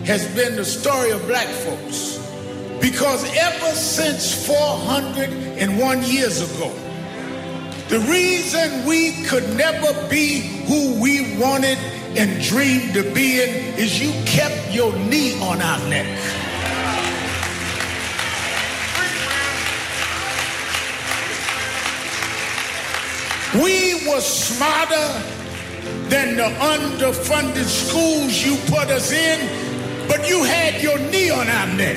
has been the story of black folks. Because ever since 401 years ago, the reason we could never be who we wanted and dreamed to be in is you kept your knee on our neck. We were smarter than the underfunded schools you put us in, but you had your knee on our neck.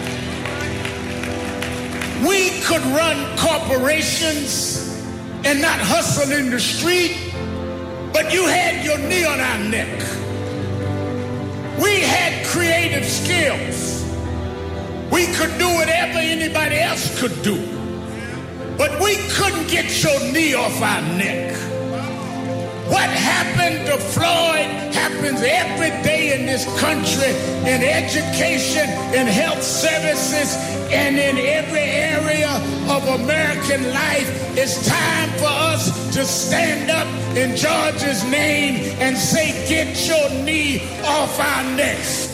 We could run corporations and not hustle in the street, but you had your knee on our neck. We had creative skills. We could do whatever anybody else could do, but we couldn't get your knee off our neck. What happened to Floyd happens every day in this country, in education, in health services, and in every area of American life. It's time for us to stand up in George's name and say, get your knee off our necks.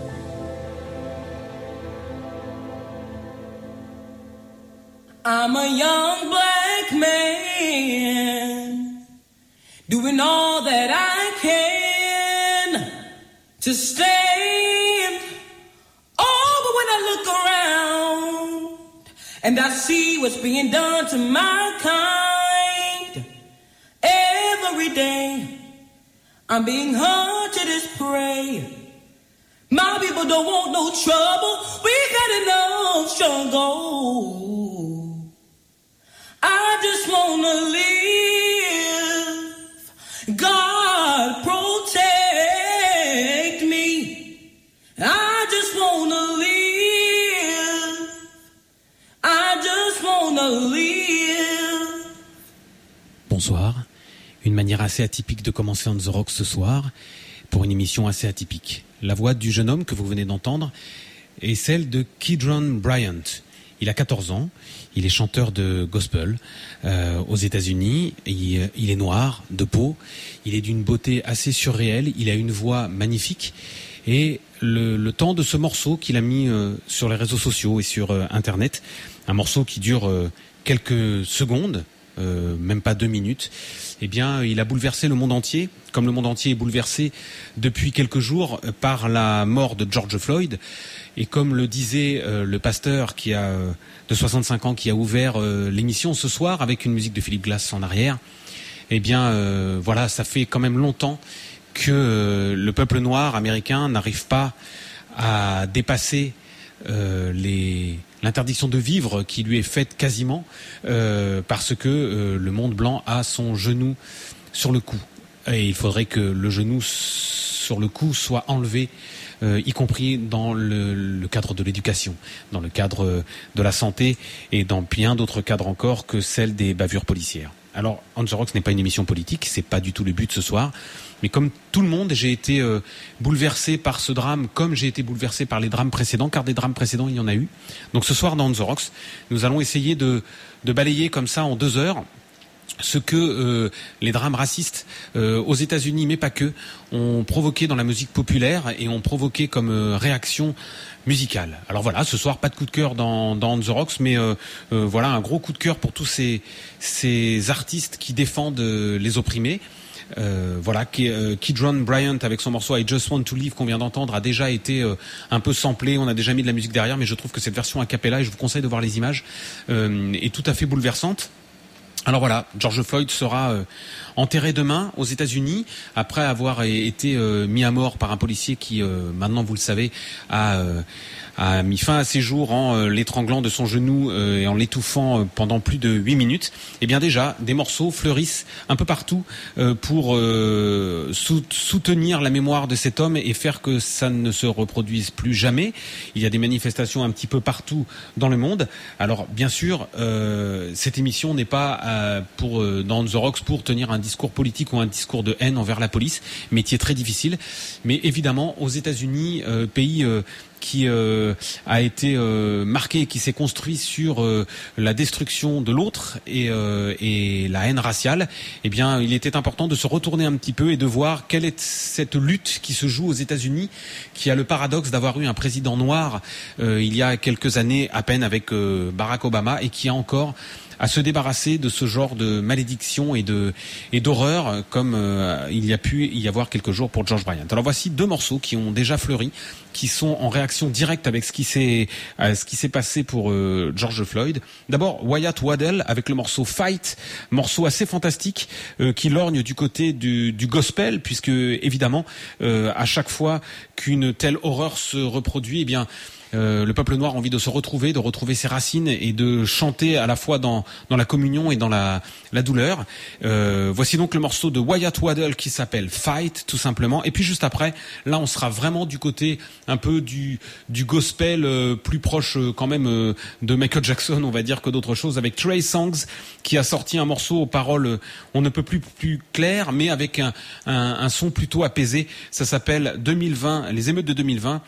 I'm a young black man doing all that I can to stand. Oh, but when I look around and I see what's being done to my kind, every day I'm being hunted as prey. My people don't want no trouble. We got enough struggle. I just wanna live. God protect me. I just wanna live. I just wanna live. Bonsoir. Une manière assez atypique de commencer On The Rocks ce soir, pour une émission assez atypique. La voix du jeune homme que vous venez d'entendre est celle de Kedron Bryant. Il a 14 ans, il est chanteur de gospel aux États-Unis, il est noir, de peau, il est d'une beauté assez surréelle, il a une voix magnifique et le temps de ce morceau qu'il a mis sur les réseaux sociaux et sur Internet, un morceau qui dure quelques secondes, même pas 2 minutes, eh bien, il a bouleversé le monde entier, comme le monde entier est bouleversé depuis quelques jours par la mort de George Floyd. Et comme le disait le pasteur de 65 ans qui a ouvert l'émission ce soir avec une musique de Philip Glass en arrière, eh bien, voilà, ça fait quand même longtemps que le peuple noir américain n'arrive pas à dépasser l'interdiction de vivre qui lui est faite quasiment parce que le monde blanc a son genou sur le cou. Et il faudrait que le genou sur le cou soit enlevé, y compris dans le cadre de l'éducation, dans le cadre de la santé et dans bien d'autres cadres encore que celle des bavures policières. Alors, On The Rocks n'est pas une émission politique, c'est pas du tout le but ce soir. Mais comme tout le monde, j'ai été bouleversé par ce drame, comme j'ai été bouleversé par les drames précédents, car des drames précédents, il y en a eu. Donc ce soir, dans On The Rocks, nous allons essayer de balayer comme ça en 2 heures ce que les drames racistes aux États-Unis, mais pas que, ont provoqué dans la musique populaire et ont provoqué comme réaction musicale. Alors voilà, ce soir, pas de coup de cœur dans On The Rocks, mais voilà, un gros coup de cœur pour tous ces artistes qui défendent les opprimés. Voilà, Kedron Bryant avec son morceau I Just Want to Live qu'on vient d'entendre a déjà été un peu samplé, on a déjà mis de la musique derrière, mais je trouve que cette version a cappella, et je vous conseille de voir les images, est tout à fait bouleversante. Alors voilà, George Floyd sera enterré demain aux États-Unis après avoir été mis à mort par un policier qui, maintenant vous le savez, a mis fin à ses jours en l'étranglant de son genou et en l'étouffant pendant plus de 8 minutes. Et bien déjà, des morceaux fleurissent un peu partout pour soutenir la mémoire de cet homme et faire que ça ne se reproduise plus jamais. Il y a des manifestations un petit peu partout dans le monde. Alors bien sûr, cette émission n'est pas dans On The Rocks pour tenir un discours politique ou un discours de haine envers la police, métier très difficile. Mais évidemment, aux États-Unis, pays qui a été marqué, qui s'est construit sur la destruction de l'autre et la haine raciale, eh bien, il était important de se retourner un petit peu et de voir quelle est cette lutte qui se joue aux États-Unis, qui a le paradoxe d'avoir eu un président noir il y a quelques années à peine avec Barack Obama, et qui a encore à se débarrasser de ce genre de malédiction et d'horreur comme il y a pu y avoir quelques jours pour George Bryant. Alors voici deux morceaux qui ont déjà fleuri, qui sont en réaction directe avec ce qui s'est passé pour George Floyd. D'abord Wyatt Waddell avec le morceau Fight, morceau assez fantastique qui lorgne du côté du gospel, puisque évidemment à chaque fois qu'une telle horreur se reproduit, eh bien le peuple noir a envie de se retrouver, de retrouver ses racines et de chanter à la fois dans la communion et dans la douleur. Voici donc le morceau de Wyatt Waddell qui s'appelle Fight, tout simplement. Et puis juste après, là on sera vraiment du côté un peu du gospel plus proche quand même de Michael Jackson, on va dire, que d'autres choses, avec Trey Songz qui a sorti un morceau aux paroles on ne peut plus claires, mais avec un son plutôt apaisé. Ça s'appelle 2020, les émeutes de 2020,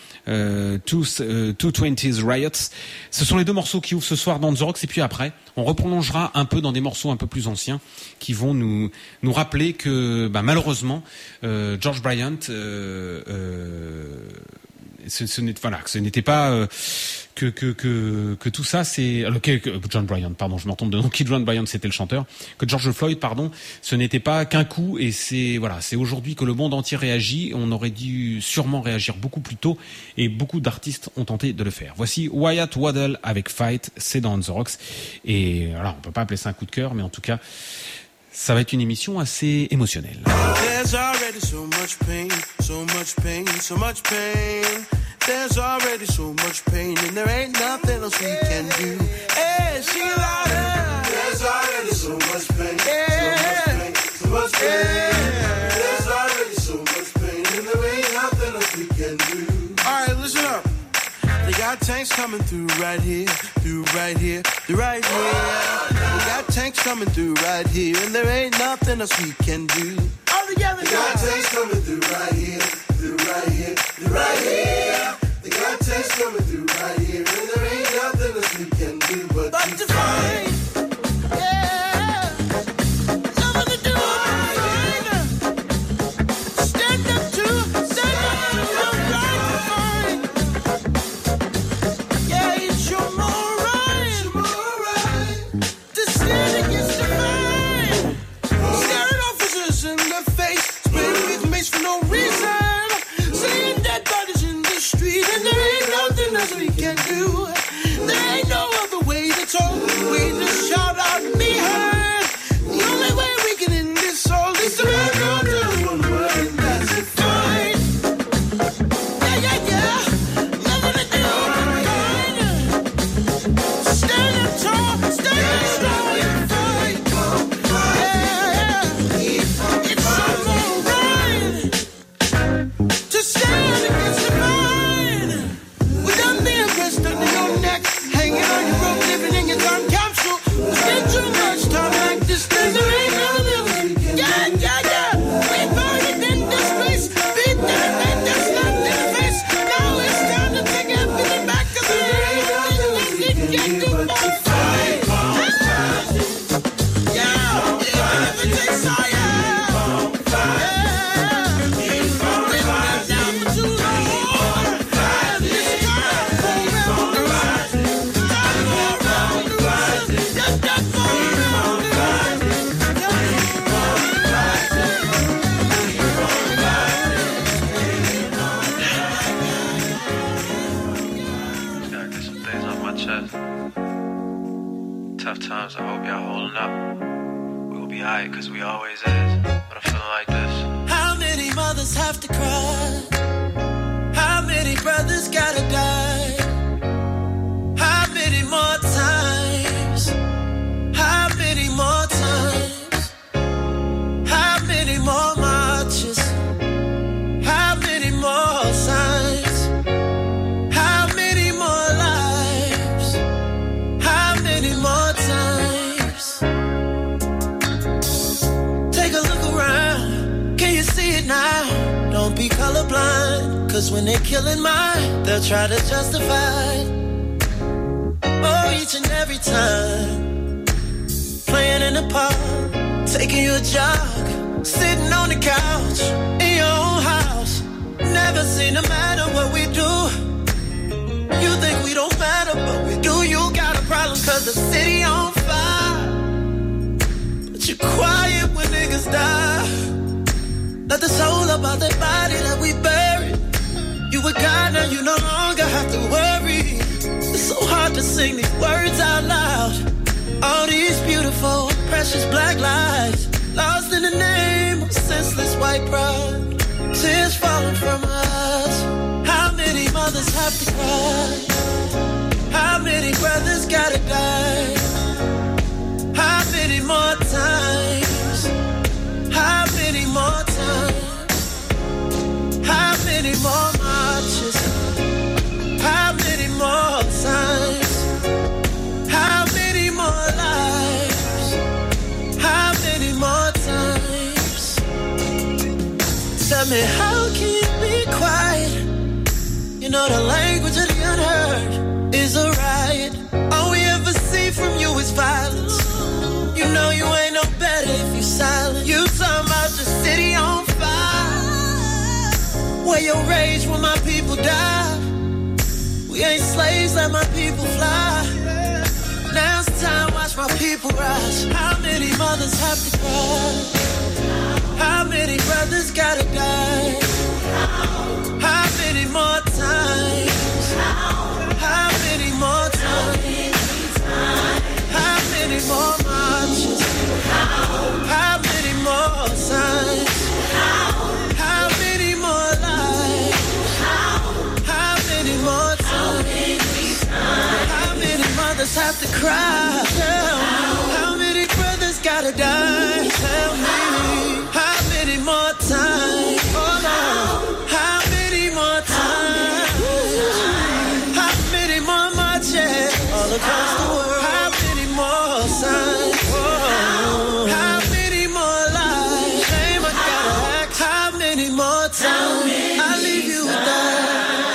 220's Riots. Ce sont les deux morceaux qui ouvrent ce soir dans The Rocks, et puis après on reprolongera un peu dans des morceaux un peu plus anciens qui vont nous rappeler que malheureusement George Bryant ce n'était pas que tout ça, c'est John Bryant, pardon, je me retombe de nom. John Bryant, c'était le chanteur. Que George Floyd, pardon, ce n'était pas qu'un coup, et c'est aujourd'hui que le monde entier réagit. On aurait dû sûrement réagir beaucoup plus tôt, et beaucoup d'artistes ont tenté de le faire. Voici Wyatt Waddell avec Fight, c'est dans The Rocks, et voilà, on peut pas appeler ça un coup de cœur, mais en tout cas, ça va être une émission assez émotionnelle. There's already so much pain, so much pain, so much pain. There's already so much pain, and there ain't nothing else we can do. Hey, sing it louder. There's already so much pain, yeah. So much pain, so much pain. There's already so much pain, and there ain't nothing else we can do. All right, listen up. They got tanks coming through right here, through right here, through right here. They got tanks coming through right here, and there ain't nothing else we can do. All together, they got tanks coming through right here, through right here, through right here. They got tanks coming through right here, and there ain't nothing else we can do but to fight. Yeah, nothing to do but fight. Stand up to your right to fight. Yeah, it's your moral right to stand against the fight. Staring officers in the face, spraying with mace for no reason, seeing dead bodies in the street, and there ain't nothing else we can do. There ain't no other way, that's all the way to shout out and be heard. The only way we can end this all is to make our do one word, and that's a fight. Yeah. Nothing to do but fight. Stand up tall, stand up strong and fight. Yeah. It's so right to stand against the fight. We done been pressed under your neck, hanging on your rope, living in your time capsule. We spend too much time like this, there ain't nothing else we can do. Yeah. We buried in disgrace, beat them and just slapped in the face. Now it's time to take everything back, 'cause there ain't nothing else we can do but fight. Yeah, if it takes all, we've been down for too long. And it's time for around the rise. Time for around the rise. Yeah, time for around the rise. Gotta get some things off my chest. Tough times, I hope y'all holding up. We'll be alright, cause we always is. But I'm feeling like this. How many mothers have to cry? How many brothers gotta die? How many more times? How many more times? How many more marches? How many more signs? How many more lives? How many more times? Take a look around, can you see it now? Don't be colorblind. brothers when they're killing mine, they'll try to justify it. Oh, each and every time. Playing in the park, taking you a jog, sitting on the couch, in your own house. Never seem to matter what we do. You think we don't matter, but we do. You got a problem cause the city on fire, but you quiet when niggas die. Let the soul about that body that we buried. You a God, now you no longer have to worry. It's so hard to sing these words out loud. All these beautiful, precious black lives, lost in the name of senseless white pride. Tears falling from us. How many mothers have to cry? How many brothers gotta die? How many more times? How many more times? How many more marches? How many more times? How many more lives? How many more times? Tell me, how can you be quiet? You know the language of the unheard is a riot. All we ever see from you is violence. You know you ain't no better if you silent. You talking about the city on fire, where your rage when my people die. We ain't slaves, let my people fly. Now it's time, watch my people rise. How many mothers have to cry? How many brothers gotta die? How many more times? How many more times? How many more marches? How many more signs? How many more lives? How many more times? How many mothers have to cry? Tell me. How many brothers gotta die? Tell me. How many more times? Oh no. How many more times? How many more marches all across the world? How many more signs? Oh. How many more lives? Shame I gotta ask. How many more times? I leave you with that.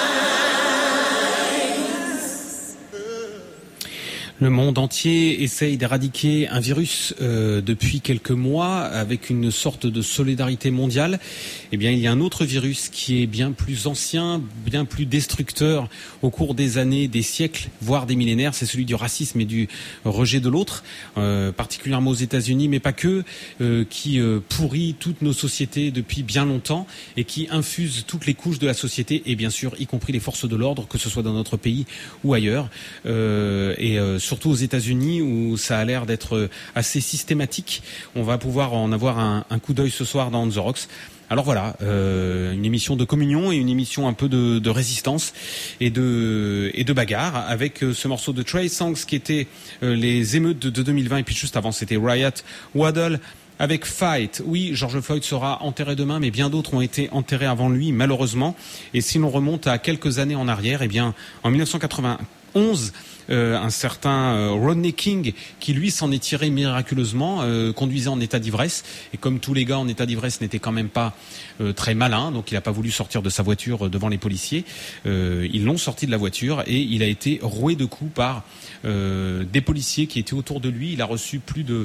Le monde entier essaye d'éradiquer un virus depuis quelques mois avec une sorte de solidarité mondiale. Eh bien, il y a un autre virus qui est bien plus ancien, bien plus destructeur au cours des années, des siècles, voire des millénaires. C'est celui du racisme et du rejet de l'autre, particulièrement aux États-Unis, mais pas que, qui pourrit toutes nos sociétés depuis bien longtemps et qui infuse toutes les couches de la société et bien sûr, y compris les forces de l'ordre, que ce soit dans notre pays ou ailleurs. Surtout aux États-Unis où ça a l'air d'être assez systématique. On va pouvoir en avoir un coup d'œil ce soir dans On The Rocks. Alors voilà, une émission de communion et une émission un peu de résistance et de bagarre avec ce morceau de Trey Songz qui était les émeutes de 2020 et puis juste avant c'était Riot Waddle avec Fight. Oui, George Floyd sera enterré demain, mais bien d'autres ont été enterrés avant lui, malheureusement. Et si l'on remonte à quelques années en arrière, eh bien, en 1991, un certain Rodney King, qui lui s'en est tiré miraculeusement, conduisait en état d'ivresse. Et comme tous les gars en état d'ivresse n'étaient quand même pas très malins, donc il n'a pas voulu sortir de sa voiture devant les policiers. Ils l'ont sorti de la voiture et il a été roué de coups par des policiers qui étaient autour de lui. Il a reçu plus de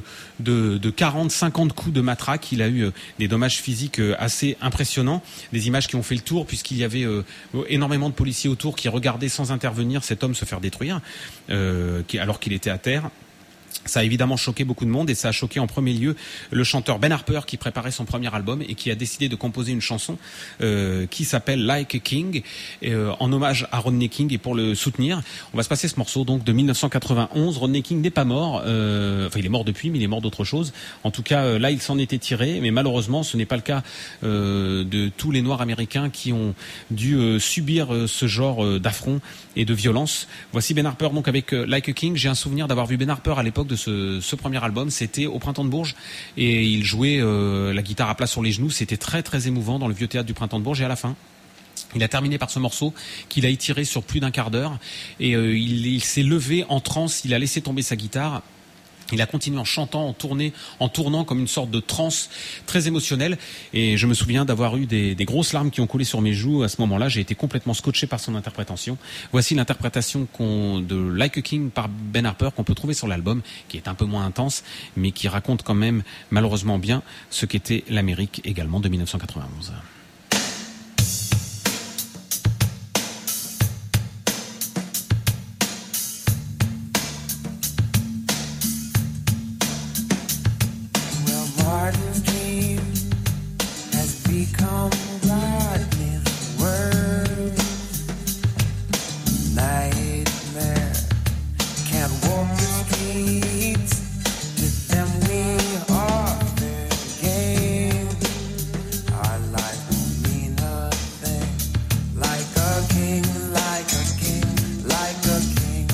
40-50 coups de matraque. Il a eu des dommages physiques assez impressionnants, des images qui ont fait le tour puisqu'il y avait énormément de policiers autour qui regardaient sans intervenir cet homme se faire détruire alors qu'il était à terre. Ça a évidemment choqué beaucoup de monde et ça a choqué en premier lieu le chanteur Ben Harper qui préparait son premier album et qui a décidé de composer une chanson qui s'appelle Like a King en hommage à Rodney King et pour le soutenir. On va se passer ce morceau donc de 1991. Rodney King n'est pas mort, enfin il est mort depuis mais il est mort d'autre chose. En tout cas là il s'en était tiré mais malheureusement ce n'est pas le cas de tous les Noirs américains qui ont dû subir ce genre d'affront et de violence. Voici Ben Harper donc avec Like a King. J'ai un souvenir d'avoir vu Ben Harper à l'époque de ce premier album, c'était au Printemps de Bourges et il jouait la guitare à plat sur les genoux, c'était très très émouvant dans le vieux théâtre du Printemps de Bourges et à la fin il a terminé par ce morceau qu'il a étiré sur plus d'1 quart d'heure et il s'est levé en transe, il a laissé tomber sa guitare Il a continué en chantant, en tournant comme une sorte de transe très émotionnelle. Et je me souviens d'avoir eu des grosses larmes qui ont coulé sur mes joues. À ce moment-là, j'ai été complètement scotché par son interprétation. Voici l'interprétation de Like a King par Ben Harper qu'on peut trouver sur l'album, qui est un peu moins intense, mais qui raconte quand même malheureusement bien ce qu'était l'Amérique également de 1991. Martin's dream has become Rodney's word. Nightmare can't walk the streets. To them we are fair game. Our life won't mean a thing. Like a king, like a king, like a king.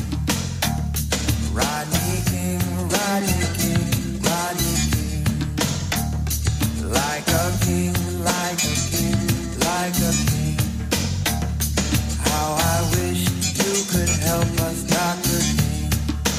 Rodney King, Rodney King, Rodney King. Like a king, like a king, like a king. How I wish you could help us, Dr. King.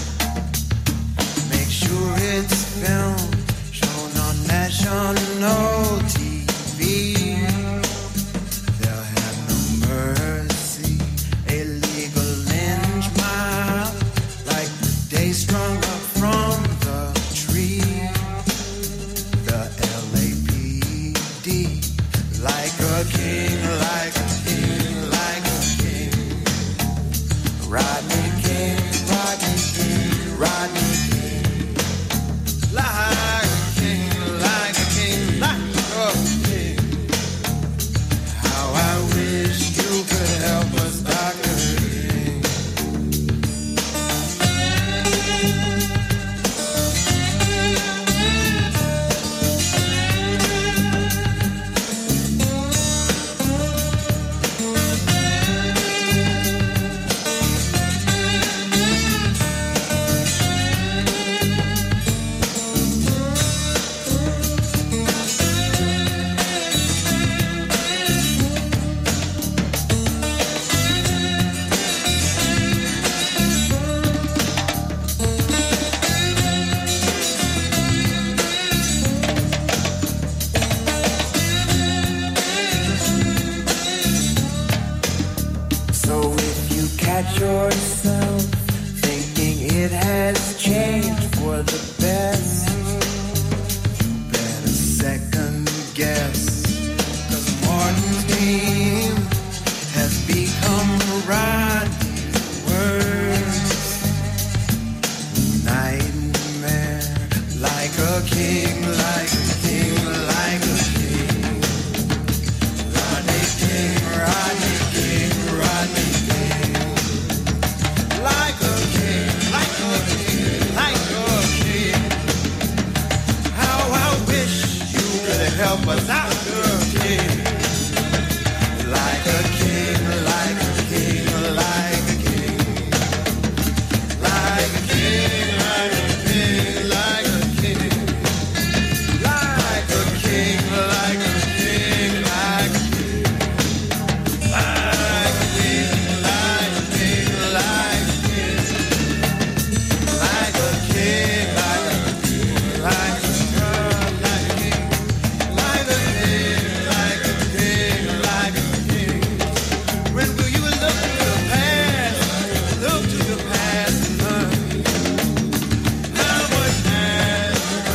Make sure it's filmed, shown on national TV. They'll have no mercy, a legal lynch mob, like the day strung up from the tree. The LAPD, like a king, like a king, like a king. Rodney King, Rodney King, Rodney King. Like a king, like a king, like a king. How I wish you could help us, Dr. King. So if you catch yourself thinking it has changed for the best, you better second guess. 'Cause Martin's dream has become Rodney's words. Nightmare, like a king, like a king, like a king. Rodney King, Rodney King, Rodney King. Like a king, like a king, like a king. How I wish you could help us out, King. Like a king, like a king, like a king. Like a king, like a king, like a king. Like a king, like a king, like a king. Like a king, like a king, like a king. Like a king, like a king, like a king. Like a king, like a king, like a king, like a king. When will you look to the past? Look to the past and learn how much has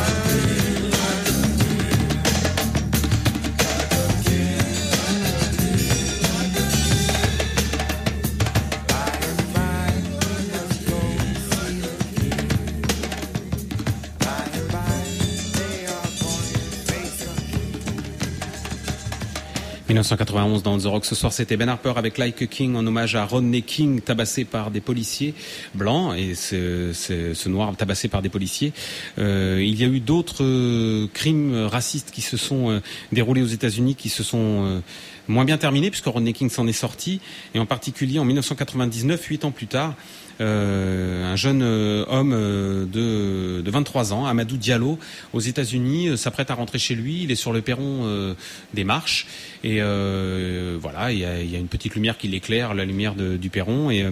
« 1991 dans The Rock. Ce soir, c'était Ben Harper avec Like a King en hommage à Rodney King, tabassé par des policiers blancs, et ce noir tabassé par des policiers. Il y a eu d'autres crimes racistes qui se sont déroulés aux États-Unis, qui se sont moins bien terminé puisque Rodney King s'en est sorti, et en particulier en 1999, 8 ans plus tard, un jeune homme de 23 ans, Amadou Diallo, aux États-Unis, s'apprête à rentrer chez lui. Il est sur le perron des Marches et voilà, il y a une petite lumière qui l'éclaire, la lumière du perron, et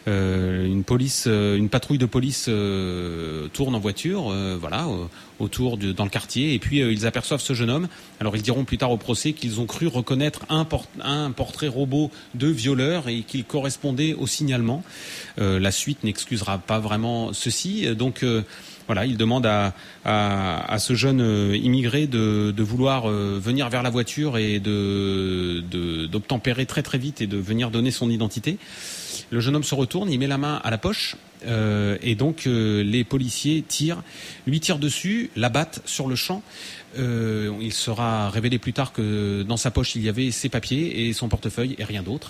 une patrouille de police tourne en voiture, voilà, autour dans le quartier, et puis ils aperçoivent ce jeune homme. Alors ils diront plus tard au procès qu'ils ont cru reconnaître un portrait robot de violeur et qu'il correspondait au signalement. La suite n'excusera pas vraiment ceci, donc voilà, il demande à ce jeune immigré de vouloir venir vers la voiture et d'obtempérer très très vite et de venir donner son identité. Le jeune homme se retourne, il met la main à la poche, et donc les policiers lui tirent dessus, l'abattent sur le champ. Il sera révélé plus tard que dans sa poche il y avait ses papiers et son portefeuille et rien d'autre.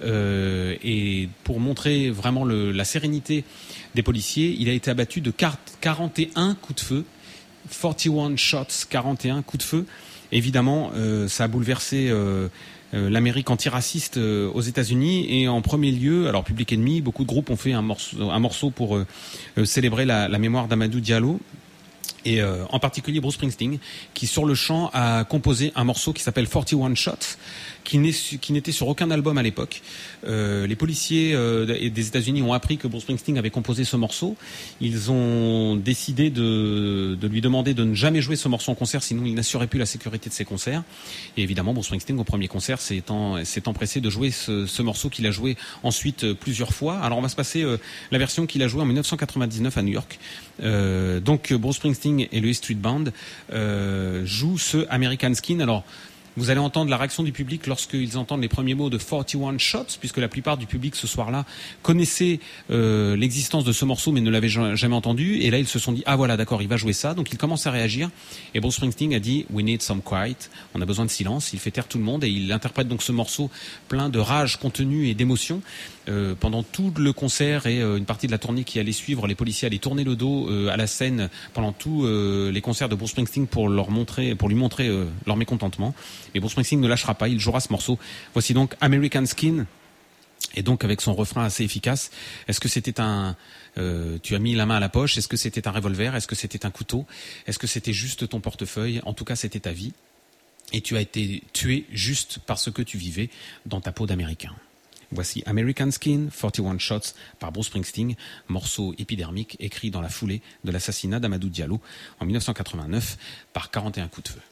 Et pour montrer vraiment la sérénité des policiers, il a été abattu de 41 coups de feu, 41 shots, 41 coups de feu. Évidemment, ça a bouleversé l'Amérique antiraciste aux États-Unis, et en premier lieu, alors Public Enemy, beaucoup de groupes ont fait un morceau pour célébrer la mémoire d'Amadou Diallo. Et en particulier Bruce Springsteen, qui sur le champ a composé un morceau qui s'appelle 41 Shots, qui n'était sur aucun album à l'époque. Les policiers des États-Unis ont appris que Bruce Springsteen avait composé ce morceau. Ils ont décidé de lui demander de ne jamais jouer ce morceau en concert, sinon il n'assurait plus la sécurité de ses concerts. Et évidemment, Bruce Springsteen, au premier concert, s'est empressé de jouer ce morceau qu'il a joué ensuite plusieurs fois. Alors on va se passer la version qu'il a jouée en 1999 à New York. Donc Bruce Springsteen et le E Street Band jouent ce American Skin. Alors vous allez entendre la réaction du public lorsqu'ils entendent les premiers mots de 41 Shots, puisque la plupart du public ce soir-là connaissait l'existence de ce morceau mais ne l'avait jamais entendu. Et là, ils se sont dit, ah voilà, d'accord, il va jouer ça. Donc ils commencent à réagir. Et Bruce Springsteen a dit, we need some quiet. On a besoin de silence. Il fait taire tout le monde et il interprète donc ce morceau plein de rage contenue et d'émotion. Pendant tout le concert et une partie de la tournée qui allait suivre, les policiers allaient tourner le dos à la scène pendant tous les concerts de Bruce Springsteen pour lui montrer leur mécontentement. Et Bruce Springsteen ne lâchera pas, il jouera ce morceau. Voici donc American Skin, et donc avec son refrain assez efficace. Est-ce que c'était tu as mis la main à la poche? Est-ce que c'était un revolver? Est-ce que c'était un couteau? Est-ce que c'était juste ton portefeuille? En tout cas, c'était ta vie. Et tu as été tué juste parce que tu vivais dans ta peau d'Américain. Voici American Skin, 41 Shots par Bruce Springsteen, morceau épidermique écrit dans la foulée de l'assassinat d'Amadou Diallo en 1989 par 41 coups de feu.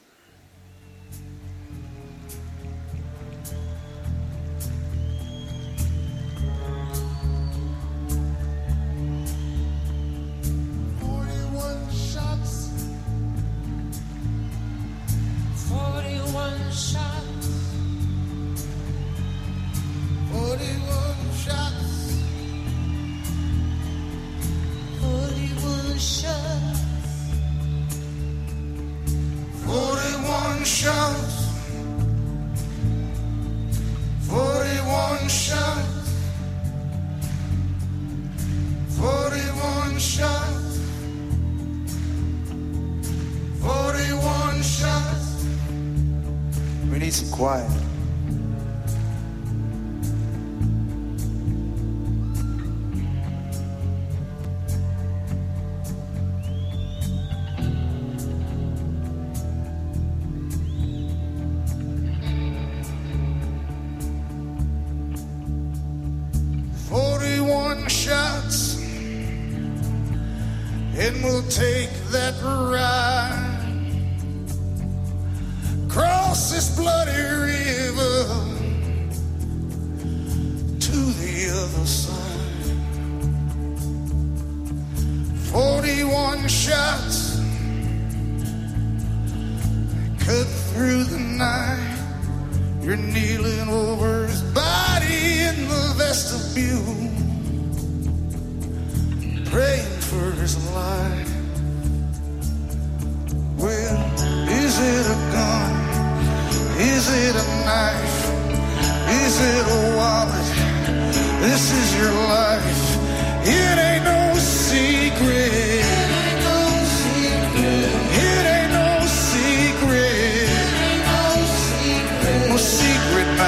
Quiet. And we'll take that ride across this bloody river to the other side. 41 shots cut through the night. You're kneeling over his body in the vestibule, praying for his life. Well, is it a gun? Is it a knife? Is it a wallet? This is your life. It ain't no secret. It ain't no secret. It ain't no secret. It ain't no secret. No secret.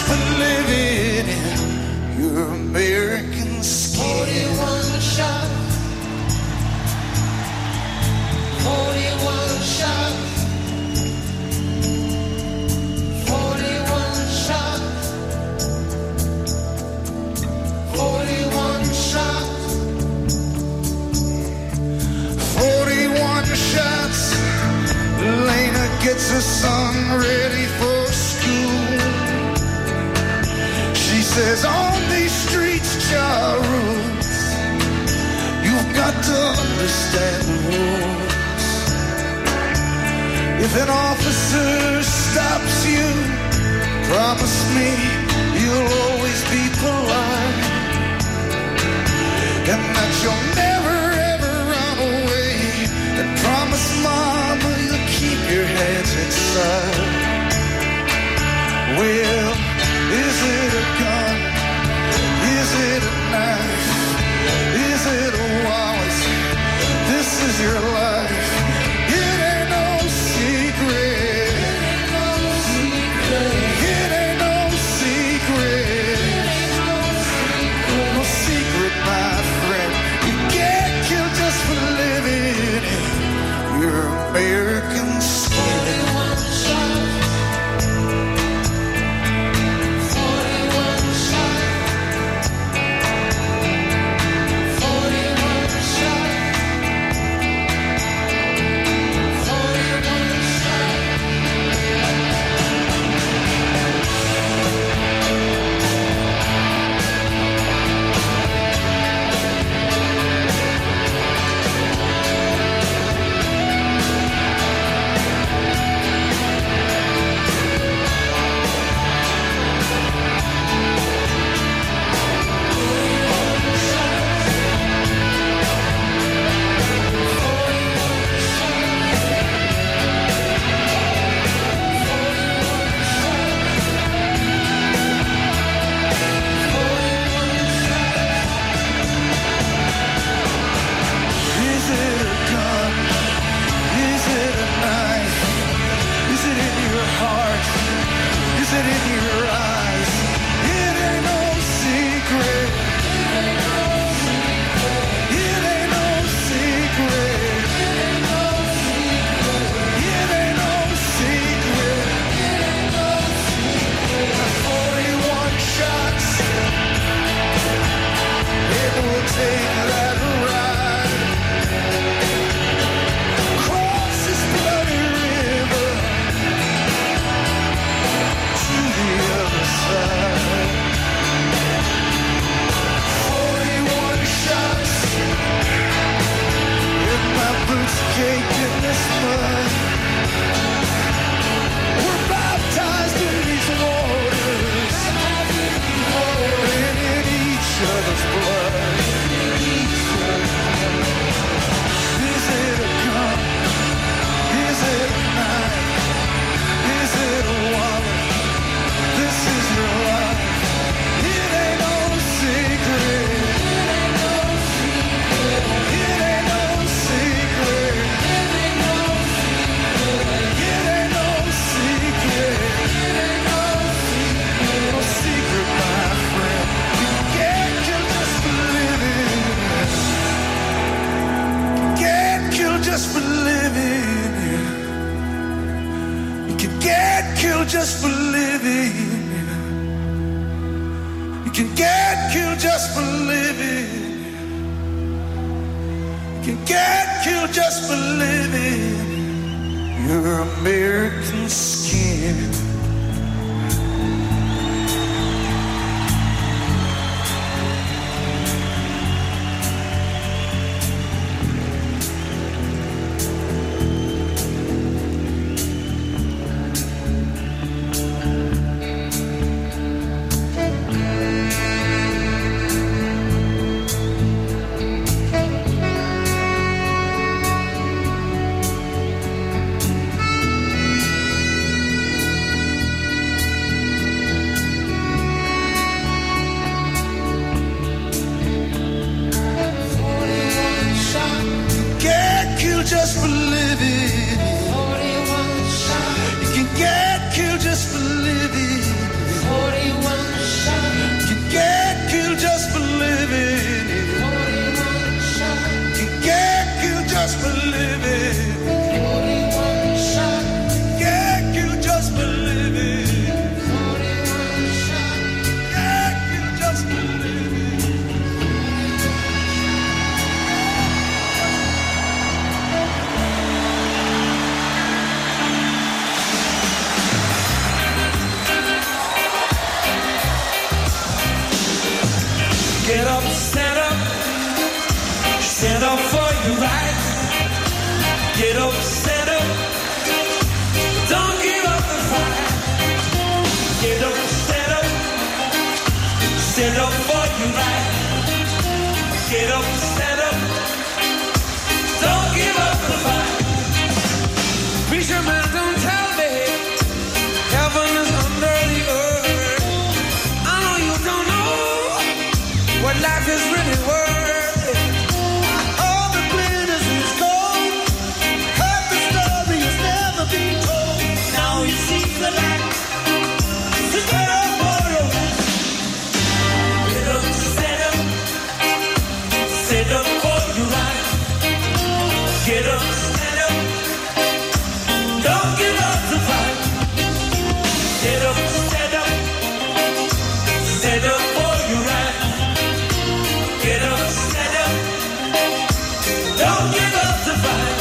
for living in your American skin. 41 shots. 41 shots. 41 shots. 41 shots. 41 shots. Lena gets her son ready for school. She says, on these streets, Ja rules. You've got to understand the rules. If an officer stops you, promise me you'll always be polite, and that you'll never ever run away, and promise mama you'll keep your hands inside. Well, is it a gun? Is it a knife? Is it a wallet? This is your life. It ain't no secret. It ain't no secret. No secret, my friend. You get killed just for living in your American skin. 41 stand up for your right. Get up, stand up. Don't give up the fight. Preacher man, don't tell me heaven is under the earth. I know you don't know what life is really worth. All the glitters is gold. Heard the story has never been told. Now you see the light. So get up for your right. Get up, stand up. Stand up for your right. Get up, stand up. Don't give up the fight. Get up, stand up. Stand up for your right. Get up, stand up. Don't give up the fight.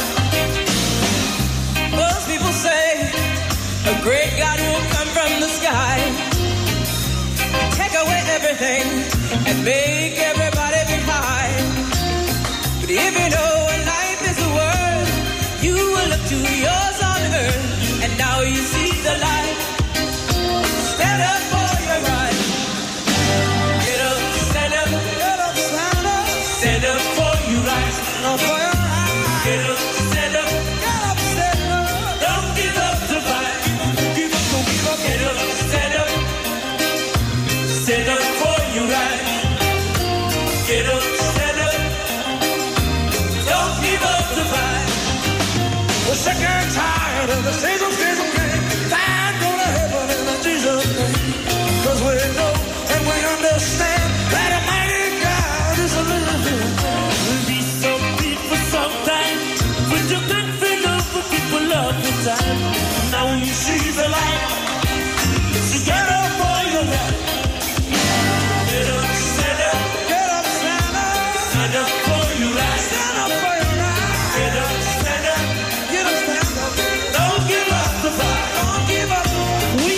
Most people say a great God will come from the sky, take away everything and make everybody be high. But if you know what life is worth, you will look to yours on earth, and now you see the light. Stand up for your right. Get up, stand up. Get up, stand up. Stand up for your right. Stand up for your right. Get up, stand up. Get up, stand up. Don't give up the fight. Give up, don't give up. Get up, stand up. Stand up for your right. Get up, stand up. Don't give up the fight. We're sick and tired of the season game. Time go to heaven in the Jesus name. Cause we know and we understand that a mighty God is a living. We'll be so people sometimes, but you can't feel over people love the time. Now you see the light. So get up for your right. Get up, stand up. Get up, stand up. Stand up for your right. Stand up for your right. Get up, stand up. Get up, stand up. Don't give up the fight. Don't give up. We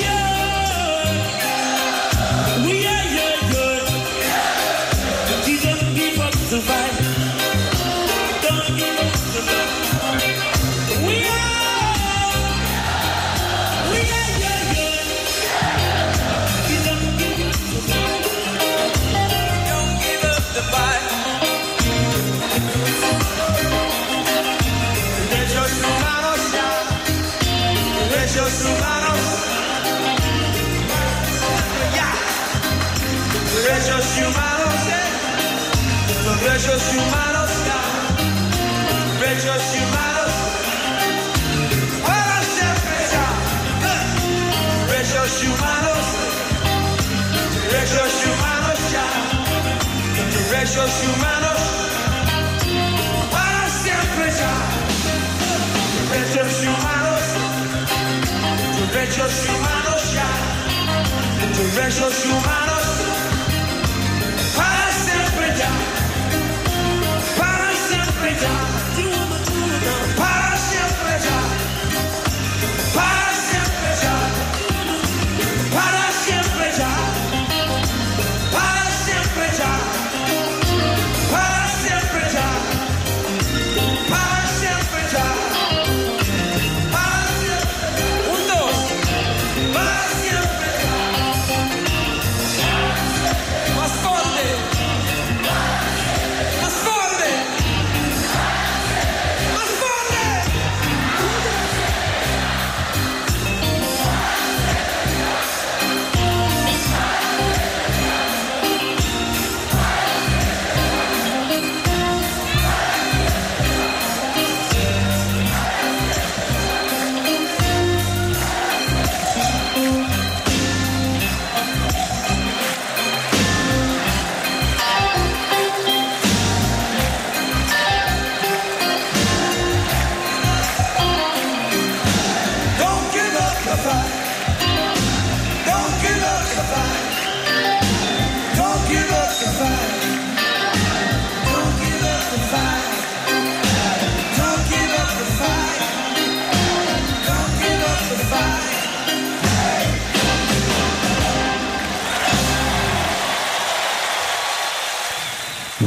are your good. You don't give up the fight. Don't give up the fight. We are your good. You don't give up the fight. Don't give up the fight. Derechos humanos ya. Derechos humanos. Ya. Derechos humanos ya. Derechos humanos ya. Derechos humanos. Para siempre ya. Derechos humanos. Derechos humanos ya. Derechos humanos. Para siempre ya. Derechos humanos. Derechos humanos ya. Derechos humanos. Para siempre ya. Para siempre ya. Para siempre ya. Para siempre ya. Para siempre ya. Para siempre ya. Para siempre ya. Para siempre ya. Para siempre. Un, dos. Para siempre ya.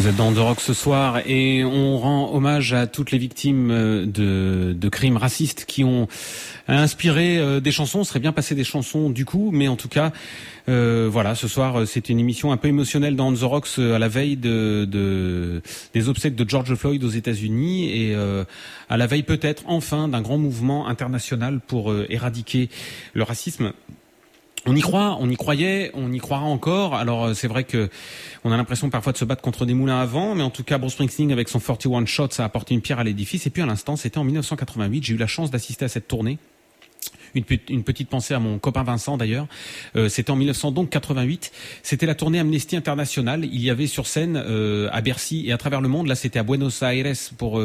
Vous êtes dans The Rock ce soir et on rend hommage à toutes les victimes de crimes racistes qui ont inspiré des chansons. On serait bien passé des chansons du coup, mais en tout cas, voilà, ce soir c'est une émission un peu émotionnelle dans The Rocks à la veille des obsèques de George Floyd aux États-Unis et à la veille peut-être enfin d'un grand mouvement international pour éradiquer le racisme. On y croit, on y croyait, on y croira encore. Alors c'est vrai que on a l'impression parfois de se battre contre des moulins à vent, mais en tout cas Bruce Springsteen avec son 41 Shots a apporté une pierre à l'édifice. Et puis à l'instant, c'était en 1988, j'ai eu la chance d'assister à cette tournée. Une petite pensée à mon copain Vincent d'ailleurs. C'était en 1988. C'était la tournée Amnesty International. Il y avait sur scène à Bercy et à travers le monde. Là, c'était à Buenos Aires pour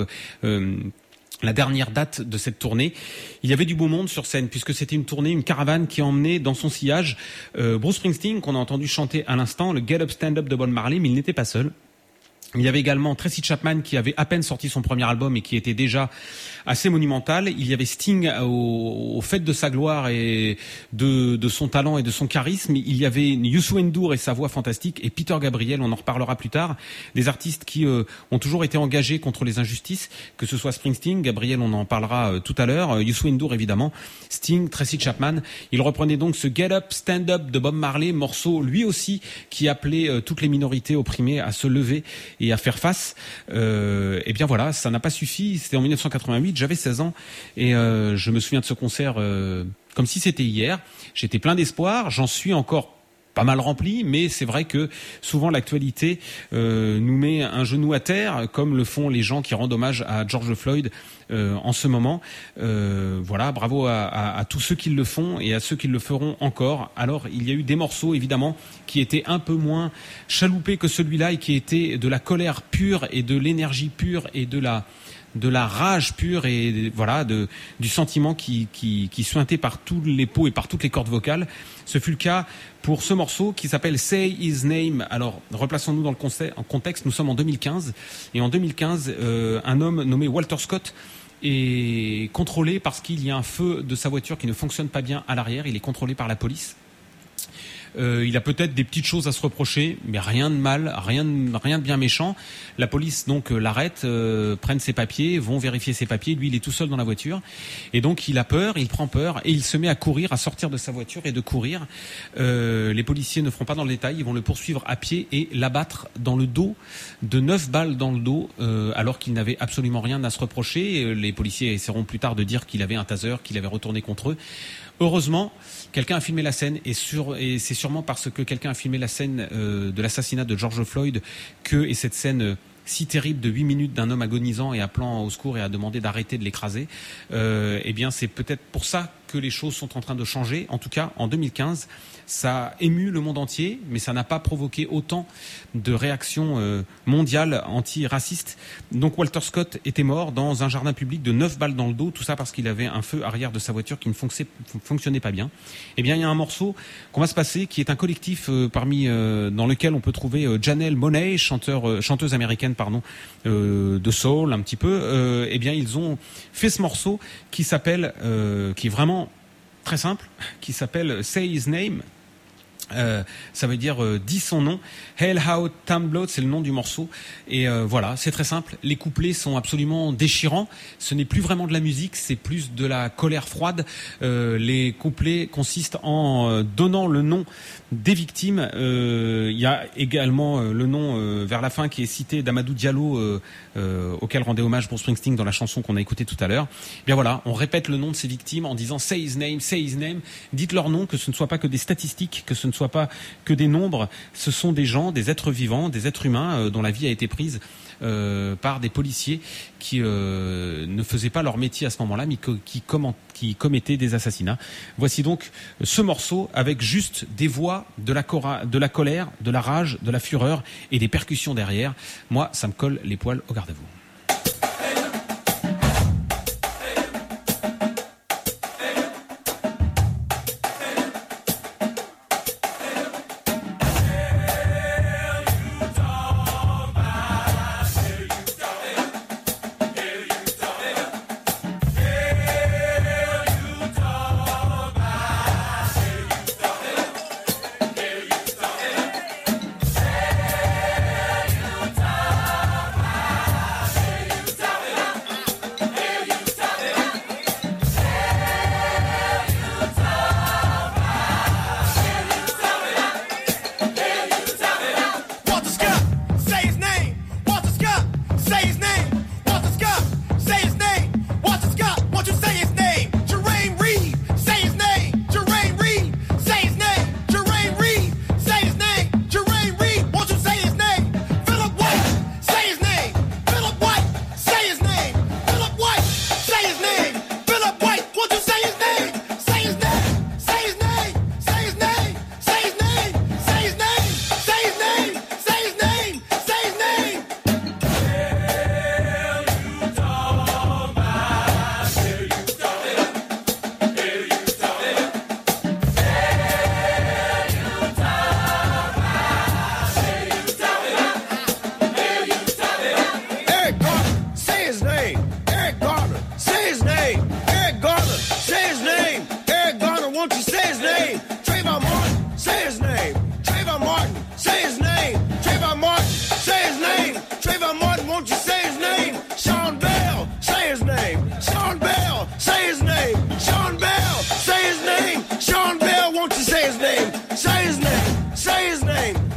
la dernière date de cette tournée. Il y avait du beau monde sur scène puisque c'était une tournée, une caravane qui emmenait dans son sillage Bruce Springsteen qu'on a entendu chanter à l'instant, le Get Up Stand Up de Bob Marley, mais il n'était pas seul. Il y avait également Tracy Chapman qui avait à peine sorti son premier album et qui était déjà assez monumental. Il y avait Sting au fait de sa gloire et de son talent et de son charisme. Il y avait Youssou N'Dour et sa voix fantastique et Peter Gabriel, on en reparlera plus tard. Des artistes qui ont toujours été engagés contre les injustices, que ce soit Springsteen, Gabriel, on en parlera tout à l'heure, Youssou N'Dour évidemment, Sting, Tracy Chapman. Il reprenait donc ce Get Up, Stand Up de Bob Marley, morceau lui aussi qui appelait toutes les minorités opprimées à se lever et à faire face. Et bien voilà, ça n'a pas suffi. C'était en 1988, j'avais 16 ans et je me souviens de ce concert comme si c'était hier. J'étais plein d'espoir, j'en suis encore pas mal rempli, mais c'est vrai que souvent l'actualité nous met un genou à terre, comme le font les gens qui rendent hommage à George Floyd en ce moment. Voilà, bravo à tous ceux qui le font et à ceux qui le feront encore. Alors, il y a eu des morceaux, évidemment, qui étaient un peu moins chaloupés que celui-là et qui étaient de la colère pure et de l'énergie pure et de la rage pure et voilà du sentiment qui suintait par tous les peaux et par toutes les cordes vocales. Ce fut le cas pour ce morceau qui s'appelle Say His Name. Alors replaçons-nous dans le contexte, nous sommes en 2015 et en 2015 un homme nommé Walter Scott est contrôlé parce qu'il y a un feu de sa voiture qui ne fonctionne pas bien à l'arrière. Il est contrôlé par la police. Il a peut-être des petites choses à se reprocher, mais rien de mal, rien de bien méchant. La police donc l'arrête, prennent ses papiers, vont vérifier ses papiers. Lui, il est tout seul dans la voiture, et donc il a peur, il prend peur, et il se met à courir, à sortir de sa voiture et de courir. Les policiers ne feront pas dans le détail, ils vont le poursuivre à pied et l'abattre dans le dos, de 9 balles dans le dos, alors qu'il n'avait absolument rien à se reprocher. Les policiers essaieront plus tard de dire qu'il avait un taser, qu'il avait retourné contre eux. Heureusement, quelqu'un a filmé la scène et c'est sûrement parce que quelqu'un a filmé la scène de l'assassinat de George Floyd et cette scène si terrible de 8 minutes d'un homme agonisant et appelant au secours et à demander d'arrêter de l'écraser, eh bien c'est peut-être pour ça que les choses sont en train de changer. En tout cas, en 2015, ça a ému le monde entier, mais ça n'a pas provoqué autant de réactions mondiales anti-racistes. Donc Walter Scott était mort dans un jardin public de 9 balles dans le dos, tout ça parce qu'il avait un feu arrière de sa voiture qui ne fonctionnait pas bien. Eh bien, il y a un morceau qu'on va se passer qui est un collectif dans lequel on peut trouver Janelle Monáe, chanteuse américaine, de soul un petit peu. Eh bien, ils ont fait ce morceau qui s'appelle, qui est vraiment très simple, qui s'appelle Say His Name. Ça veut dire dis son nom. Hell How Time Blood, c'est le nom du morceau. Et voilà, c'est très simple. Les couplets sont absolument déchirants. Ce n'est plus vraiment de la musique, c'est plus de la colère froide. Les couplets consistent en donnant le nom des victimes. Il y a également le nom vers la fin qui est cité d'Amadou Diallo, auquel rendait hommage Bruce Springsteen dans la chanson qu'on a écoutée tout à l'heure. Et bien voilà, on répète le nom de ces victimes en disant Say His Name, Say His Name. Dites leur nom, que ce ne soit pas que des statistiques, que ce ne soit pas que des nombres. Ce sont des gens, des êtres vivants, des êtres humains dont la vie a été prise par des policiers qui ne faisaient pas leur métier à ce moment-là, mais qui commettaient des assassinats. Voici donc ce morceau avec juste des voix, de la colère, de la rage, de la fureur et des percussions derrière. Moi, ça me colle les poils au garde à vous. Talk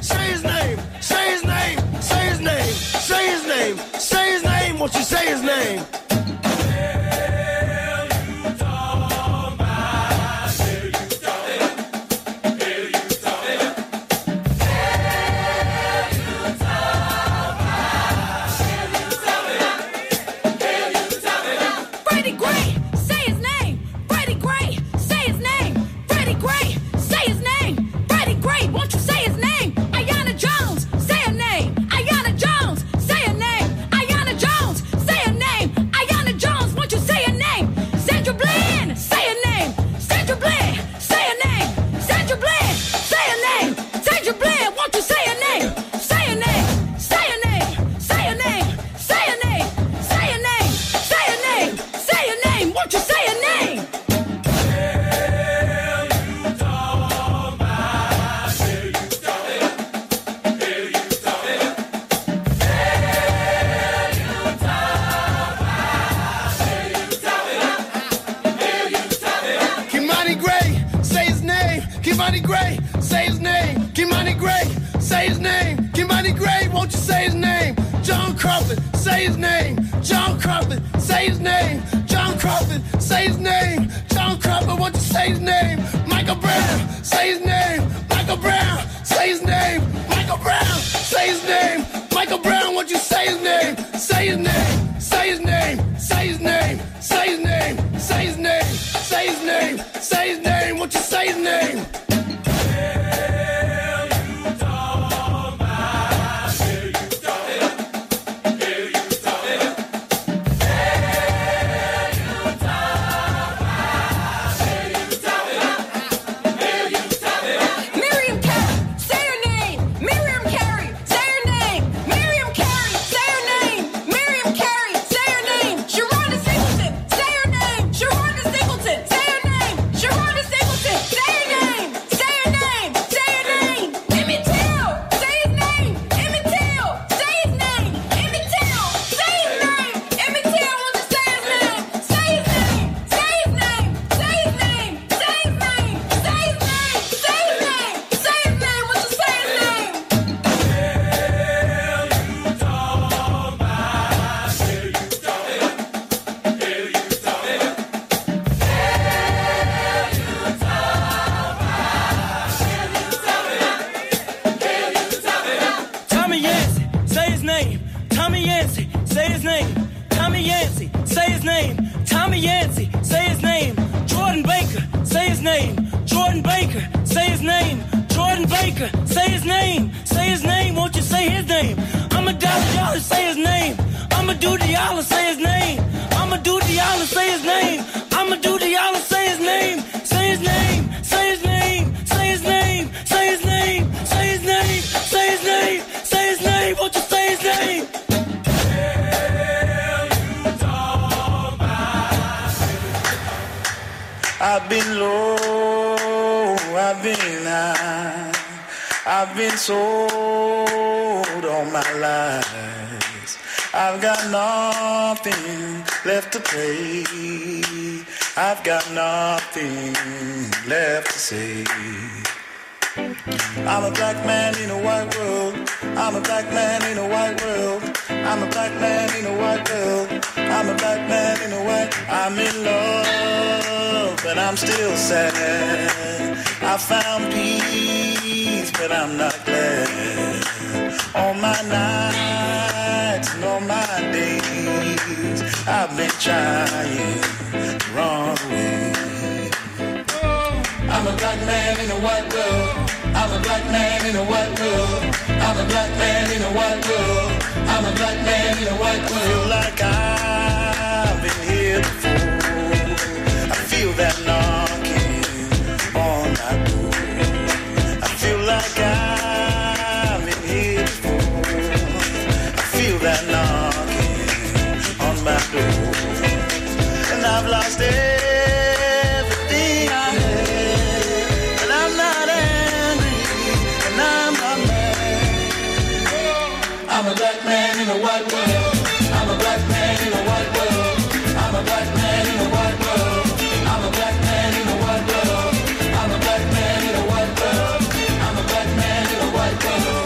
say his name, say his name, say his name, say his name, say his name, won't you say his name? I've been low, I've been high, I've been sold all my life. I've got nothing left to pay. I've got nothing left to say. I'm a black man in a white world. I'm a black man in a white world. I'm a black man in a white world. I'm a black man in a white. I'm in love, but I'm still sad. I found peace, but I'm not glad. All my nights and all my days, I've been trying the wrong way. I'm a black man in a white world. I'm a black man in a white world. I'm a black man in a white world. I'm a black man in a white world. I feel like I've been here before. I feel that knocking on my door. I feel like I've been here before. I feel that knocking on my door. And I've lost everything I had. And I'm not angry, and I'm not mad. I'm a black man in a white world. I'm a black man in a white world. I'm a black man in a white world. I'm a black man in a white world. I'm a black man in a white world. I'm a black man in a white world.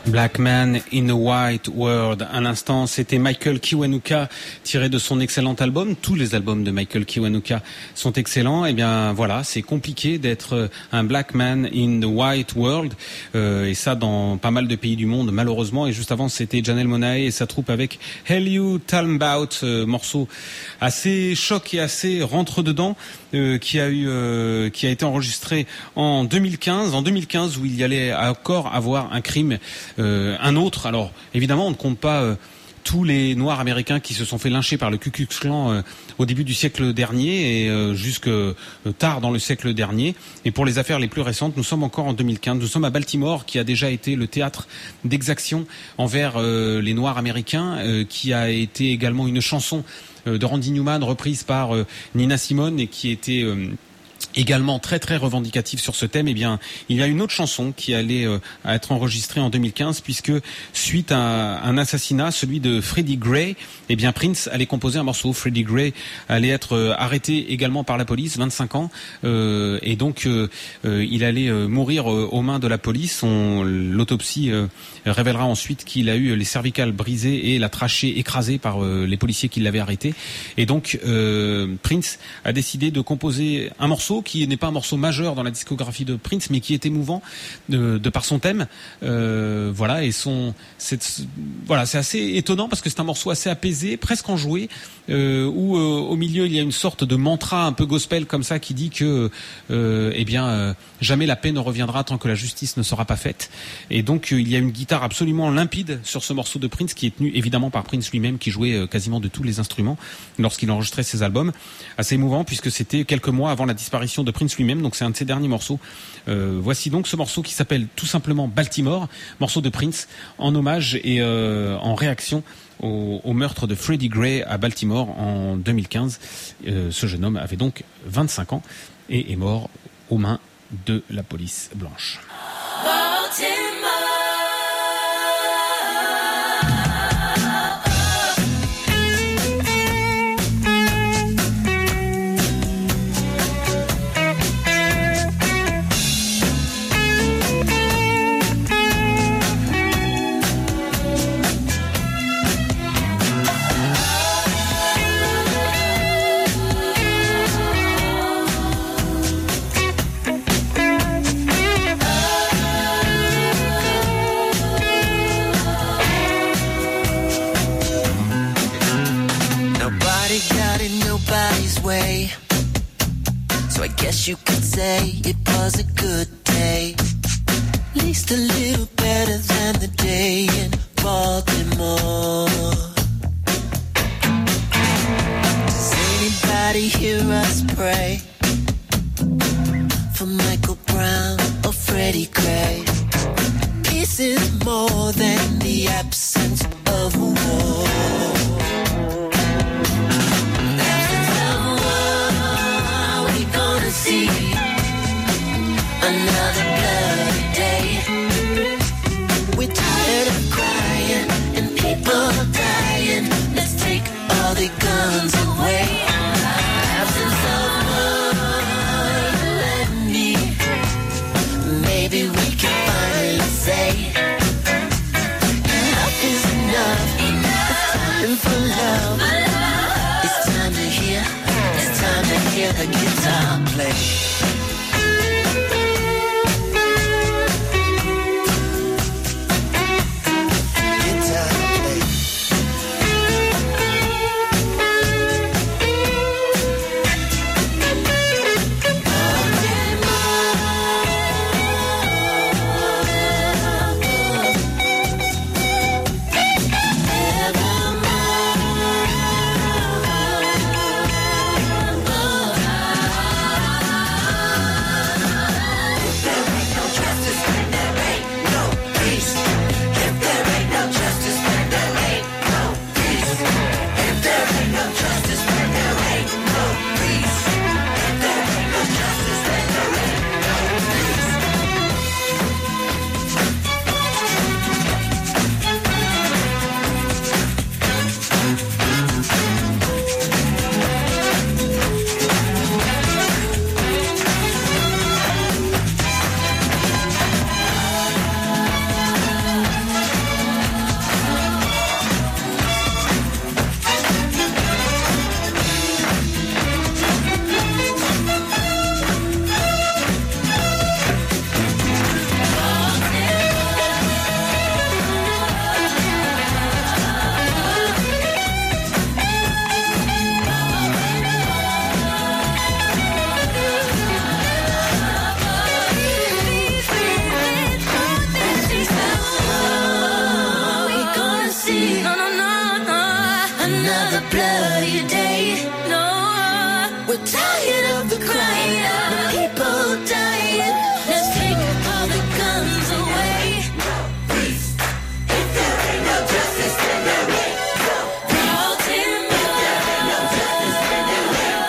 Black Man in a White World. À l'instant, c'était Michael Kiwanuka tiré de son excellent album. Tous les albums de Michael Kiwanuka sont excellents. Eh bien, voilà, c'est compliqué d'être un Black Man in the White World. Et ça, dans pas mal de pays du monde, malheureusement. Et juste avant, c'était Janelle Monáe et sa troupe avec Hell You Talmbout, morceau assez choc et assez rentre-dedans, qui a été enregistré en 2015. En 2015, où il y allait encore avoir un crime, un autre. Alors évidemment, on ne compte pas tous les Noirs américains qui se sont fait lyncher par le Ku Klux Klan au début du siècle dernier et jusque tard dans le siècle dernier. Et pour les affaires les plus récentes, nous sommes encore en 2015. Nous sommes à Baltimore, qui a déjà été le théâtre d'exactions envers les Noirs américains, qui a été également une chanson de Randy Newman reprise par Nina Simone et qui était également très très revendicatif sur ce thème. Eh bien, il y a une autre chanson qui allait être enregistrée en 2015, puisque suite à un assassinat, celui de Freddie Gray, eh bien Prince allait composer un morceau. Freddie Gray allait être arrêté également par la police, 25 ans, et donc il allait mourir aux mains de la police. L'autopsie révélera ensuite qu'il a eu les cervicales brisées et la trachée écrasée par les policiers qui l'avaient arrêté. Et donc Prince a décidé de composer un morceau qui n'est pas un morceau majeur dans la discographie de Prince, mais qui est émouvant de par son thème. Voilà, et c'est assez étonnant parce que c'est un morceau assez apaisé, presque enjoué, où au milieu il y a une sorte de mantra un peu gospel comme ça qui dit que jamais la paix ne reviendra tant que la justice ne sera pas faite. Et donc il y a une guitare absolument limpide sur ce morceau de Prince, qui est tenu évidemment par Prince lui-même, qui jouait quasiment de tous les instruments lorsqu'il enregistrait ses albums. Assez émouvant puisque c'était quelques mois avant la disparition de Prince lui-même, donc c'est un de ses derniers morceaux. Voici donc ce morceau qui s'appelle tout simplement Baltimore, morceau de Prince en hommage et en réaction au meurtre de Freddie Gray à Baltimore en 2015. Ce jeune homme avait donc 25 ans et est mort aux mains de la police blanche. Way. So I guess you could say it was a good day, at least a little better than the day in Baltimore. Does anybody hear us pray for Michael Brown or Freddie Gray? Peace is more than the absence of a war. See another bloody day. We're tired of crying and people dying. Let's take all the guns away. Absence of war, you and me. Maybe we can finally say enough is enough. It's time for love. It's time to hear. It's time to hear the guitar play. tired of the crying, the people dying. Let's take all the guns away. Peace. If there ain't no justice, then there ain't no peace. All timber. If there ain't no justice, then there ain't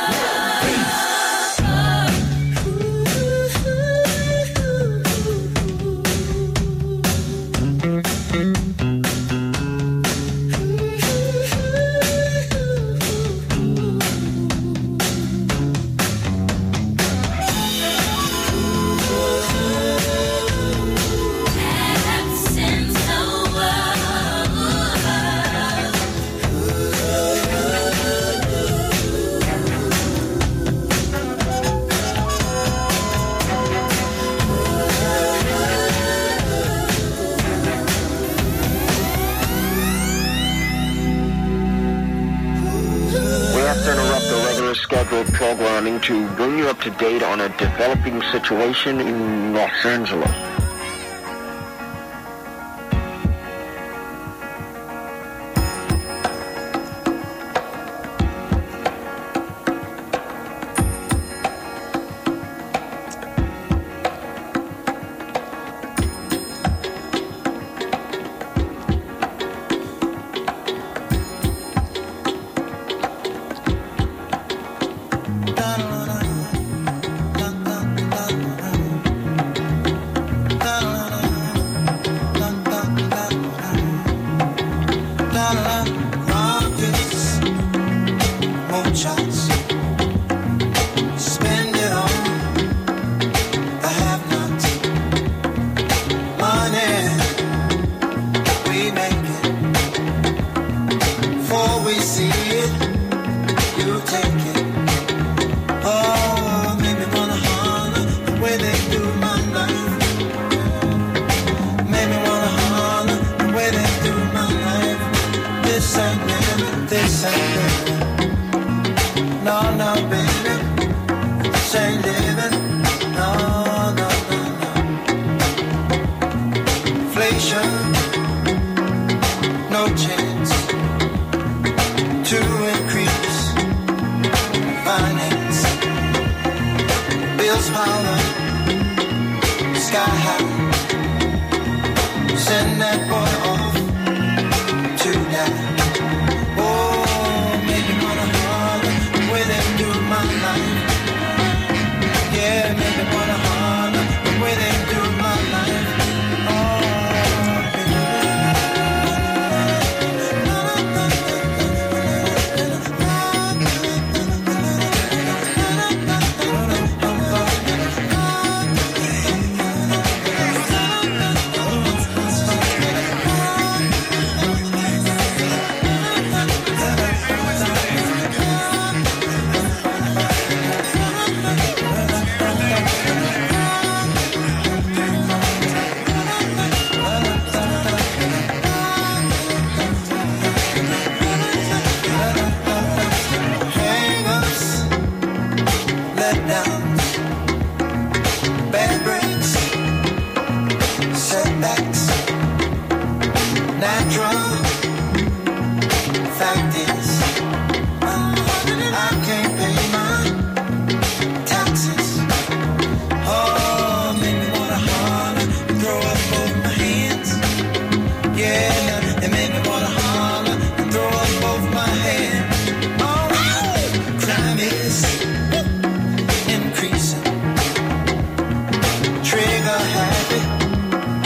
scheduled programming to bring you up to date on a developing situation in Los Angeles.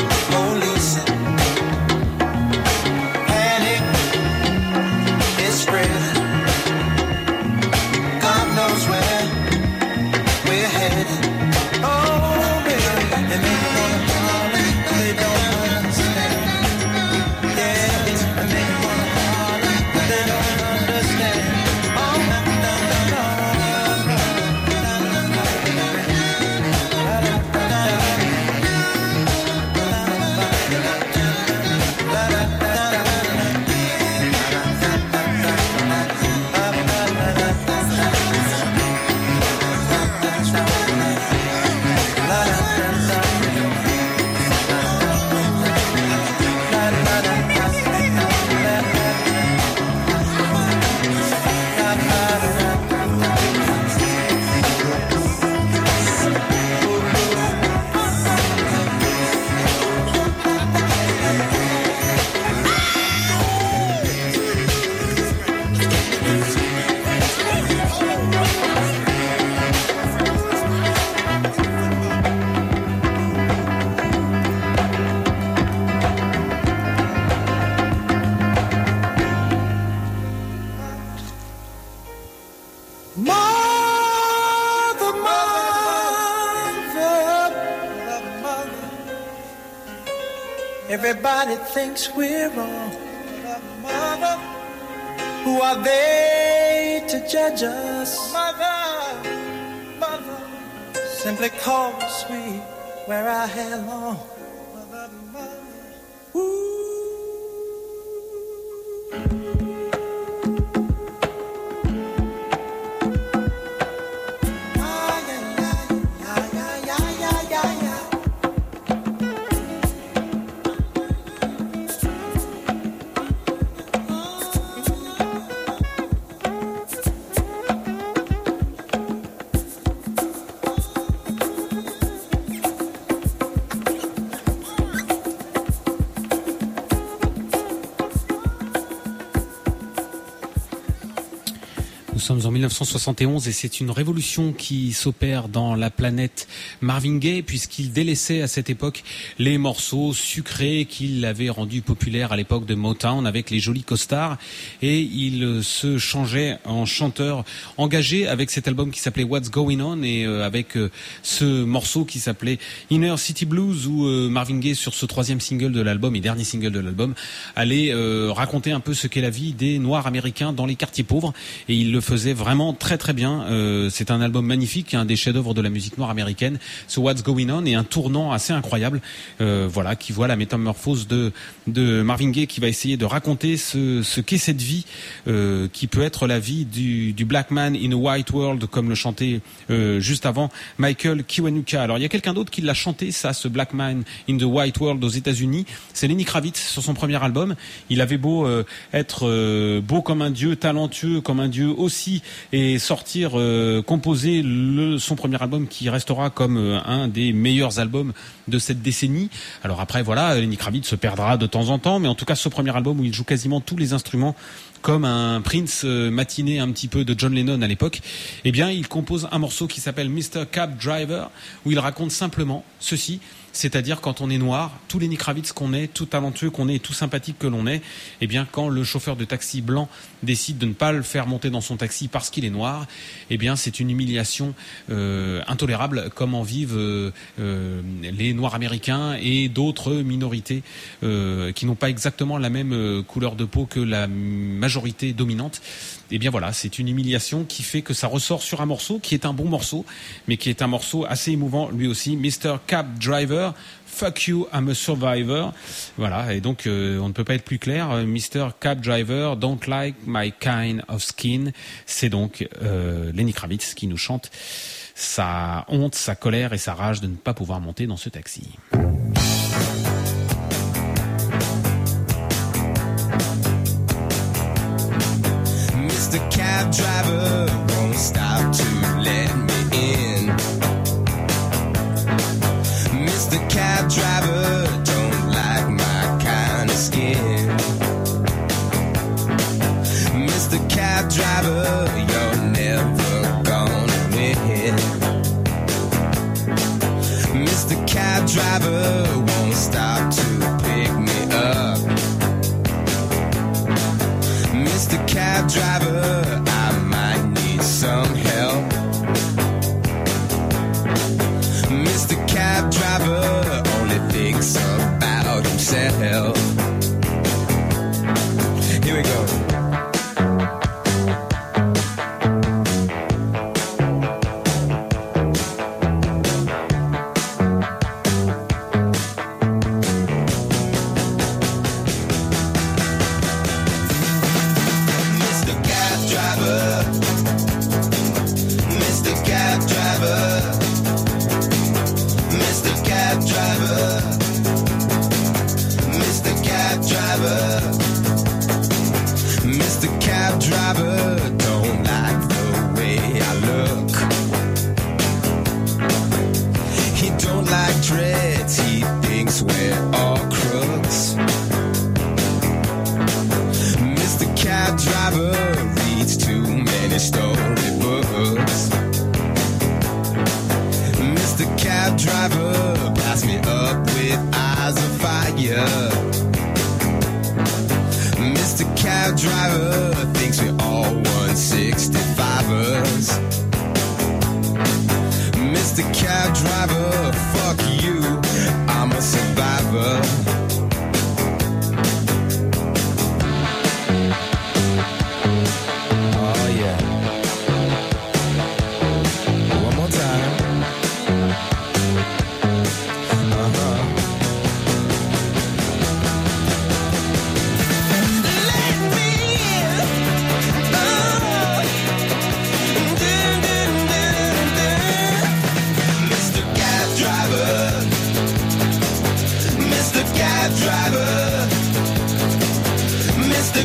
It's Everybody thinks we're wrong. Mother, who are they to judge us? Mother, mother, simply call me sweet, wear our hair long. Mother, mother, ooh. Nous sommes en 1971 et c'est une révolution qui s'opère dans la planète Marvin Gaye puisqu'il délaissait à cette époque les morceaux sucrés qu'il avait rendus populaires à l'époque de Motown avec les jolis costards et il se changeait en chanteur engagé avec cet album qui s'appelait What's Going On et avec ce morceau qui s'appelait Inner City Blues où Marvin Gaye sur ce troisième single de l'album et dernier single de l'album allait raconter un peu ce qu'est la vie des Noirs américains dans les quartiers pauvres et il le faisait vraiment très très bien. C'est un album magnifique, un des chefs-d'œuvre de la musique noire américaine. Ce What's Going On est un tournant assez incroyable, voilà, qui voit la métamorphose de Marvin Gaye qui va essayer de raconter ce qu'est cette vie, qui peut être la vie du black man in a white world, comme le chantait juste avant Michael Kiwanuka. Alors il y a quelqu'un d'autre qui l'a chanté, ça, ce black man in the white world aux États-Unis. C'est Lenny Kravitz sur son premier album. Il avait beau être beau comme un dieu, talentueux comme un dieu aussi, et sortir, composer son premier album qui restera comme un des meilleurs albums de cette décennie. Alors après, voilà, Lenny Kravitz se perdra de temps en temps, mais en tout cas, ce premier album où il joue quasiment tous les instruments, comme un Prince matiné un petit peu de John Lennon à l'époque, eh bien, il compose un morceau qui s'appelle Mr. Cab Driver, où il raconte simplement ceci. C'est-à-dire quand on est noir, tout Lenny Kravitz qu'on est, tout talentueux qu'on est, tout sympathique que l'on est, eh bien quand le chauffeur de taxi blanc décide de ne pas le faire monter dans son taxi parce qu'il est noir, eh bien c'est une humiliation intolérable comme en vivent les Noirs américains et d'autres minorités qui n'ont pas exactement la même couleur de peau que la majorité dominante. Eh bien voilà, c'est une humiliation qui fait que ça ressort sur un morceau qui est un bon morceau, mais qui est un morceau assez émouvant lui aussi, Mr. Cab Driver, Fuck You, I'm a Survivor. Voilà, et donc on ne peut pas être plus clair, Mr. Cab Driver, Don't Like My Kind of Skin. C'est donc Lenny Kravitz qui nous chante sa honte, sa colère et sa rage de ne pas pouvoir monter dans ce taxi. The cab driver won't stop to let me in. Mr. Cab driver don't like my kind of skin. Mr. Cab driver, you're never gonna win. Mr. Cab driver won't stop to pick me up. Mr. Cab driver, I might need some help. Mr. Cab driver only thinks about himself. Here we go. Mr. Cab driver, fuck you, I'm a survivor.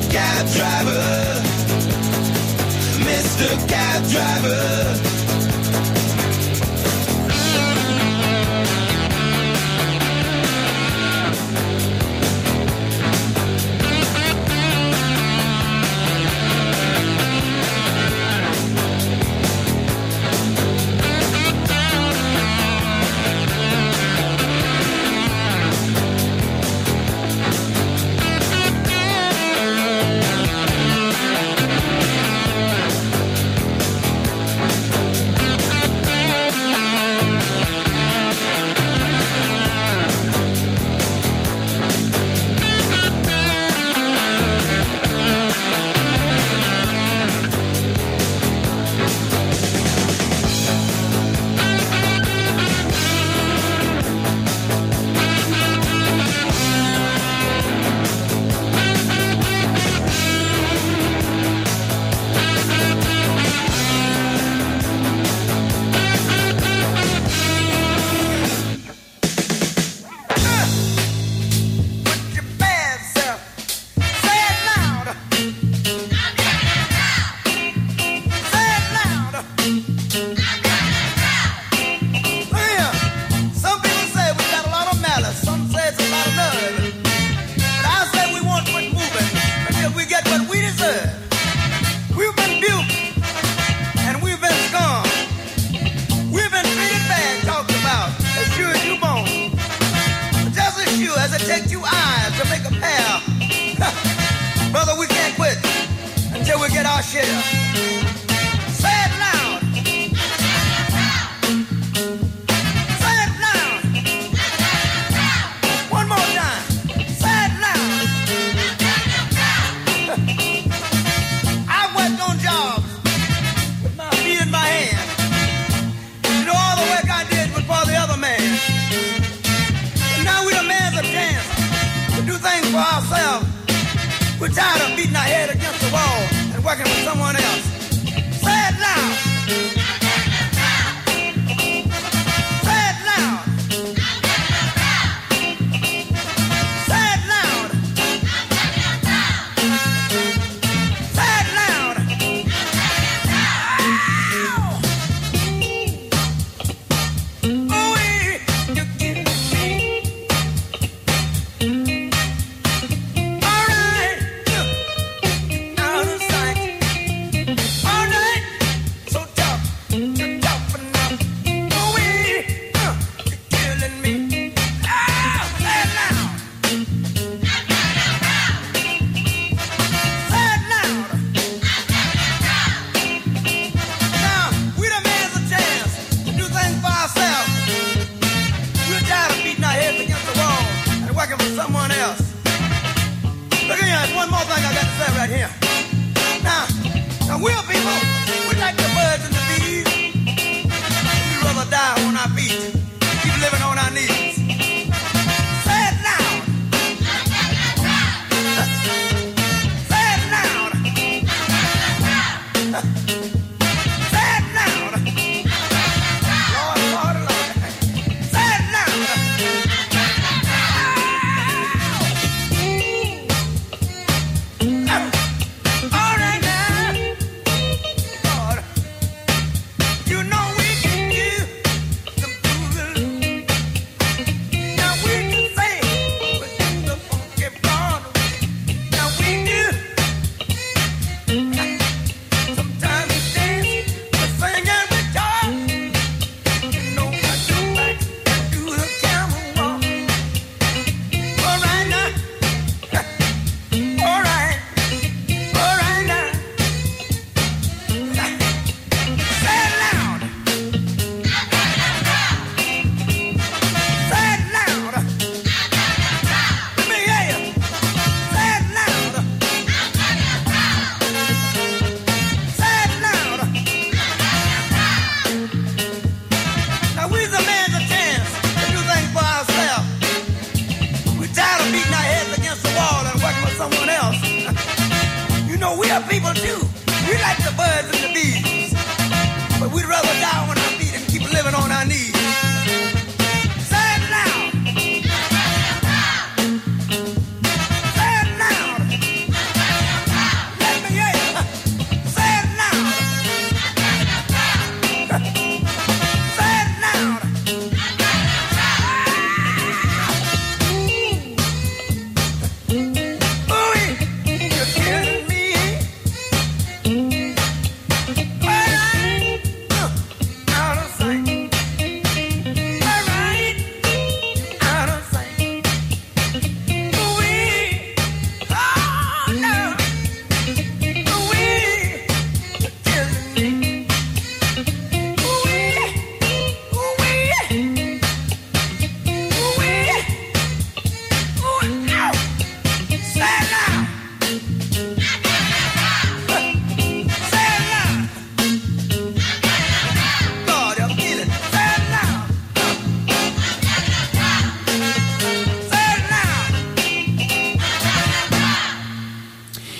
Cab Driver, Mr. Cab Driver.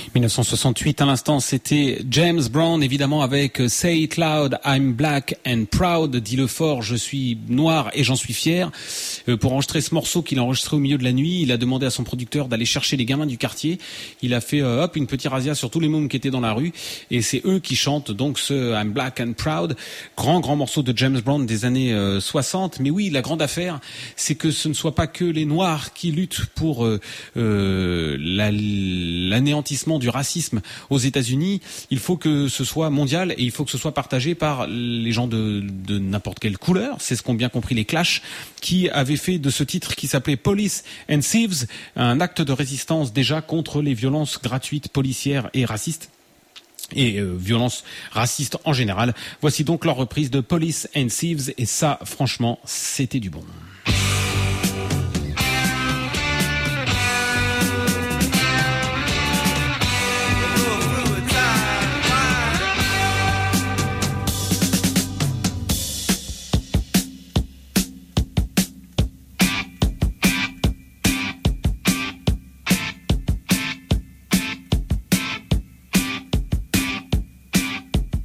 1968 à l'instant, c'était James Brown, évidemment avec Say It Loud, I'm Black and Proud, dis-le fort, je suis noir et j'en suis fier. Pour enregistrer ce morceau qu'il a enregistré au milieu de la nuit, il a demandé à son producteur d'aller chercher les gamins du quartier. Il a fait une petite razzia sur tous les mômes qui étaient dans la rue et c'est eux qui chantent donc ce I'm Black and Proud, grand morceau de James Brown des années 60. Mais oui, la grande affaire, c'est que ce ne soit pas que les noirs qui luttent pour l'anéantissement du racisme aux États-Unis. Il faut que ce soit mondial et il faut que ce soit partagé par les gens de n'importe quelle couleur. C'est ce qu'ont bien compris les Clash, qui avaient fait de ce titre qui s'appelait Police and Thieves un acte de résistance déjà contre les violences gratuites policières et racistes. Et violences racistes en général. Voici donc leur reprise de Police and Thieves et ça, franchement, c'était du bon.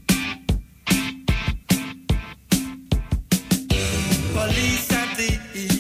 Police and thieves.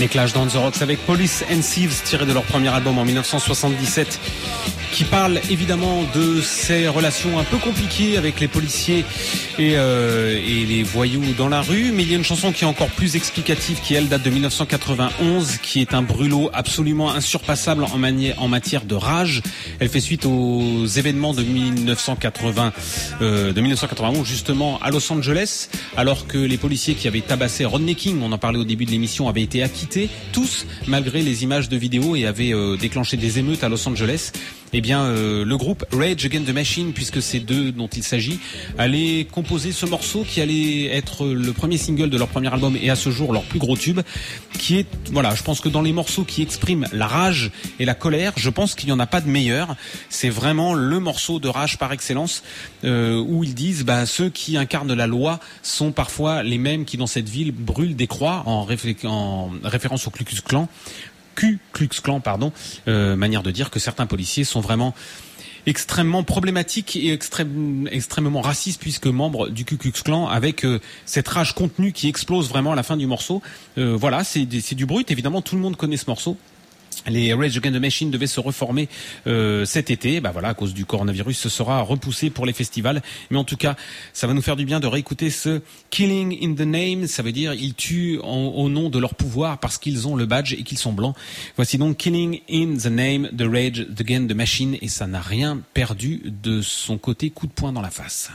Les Clash dans The Rocks avec Police and Thieves, tiré de leur premier album en 1977, qui parle évidemment de ces relations un peu compliquées avec les policiers et les voyous dans la rue. Mais il y a une chanson qui est encore plus explicative, qui elle date de 1991, qui est un brûlot absolument insurpassable en matière de rage. Elle fait suite aux événements de 1991 justement à Los Angeles, alors que les policiers qui avaient tabassé Rodney King, on en parlait au début de l'émission, avaient été acquittés, tous, malgré les images de vidéo, et avaient déclenché des émeutes à Los Angeles. Eh bien, le groupe Rage Against the Machine, puisque c'est d'eux dont il s'agit, allait composer ce morceau qui allait être le premier single de leur premier album et à ce jour leur plus gros tube, qui est, voilà, je pense que dans les morceaux qui expriment la rage et la colère, je pense qu'il n'y en a pas de meilleur. C'est vraiment le morceau de rage par excellence, où ils disent, ceux qui incarnent la loi sont parfois les mêmes qui dans cette ville brûlent des croix, en référence au Ku Klux Klan, manière de dire que certains policiers sont vraiment extrêmement problématiques et extrêmement racistes, puisque membres du Ku Klux Klan, avec cette rage contenue qui explose vraiment à la fin du morceau. Voilà, c'est du brut, évidemment tout le monde connaît ce morceau. Les Rage Against the Machine devaient se reformer cet été. Voilà, à cause du coronavirus, ce sera repoussé pour les festivals. Mais en tout cas, ça va nous faire du bien de réécouter ce Killing in the Name. Ça veut dire ils tuent au nom de leur pouvoir parce qu'ils ont le badge et qu'ils sont blancs. Voici donc Killing in the Name de Rage Against the Machine, et ça n'a rien perdu de son côté coup de poing dans la face.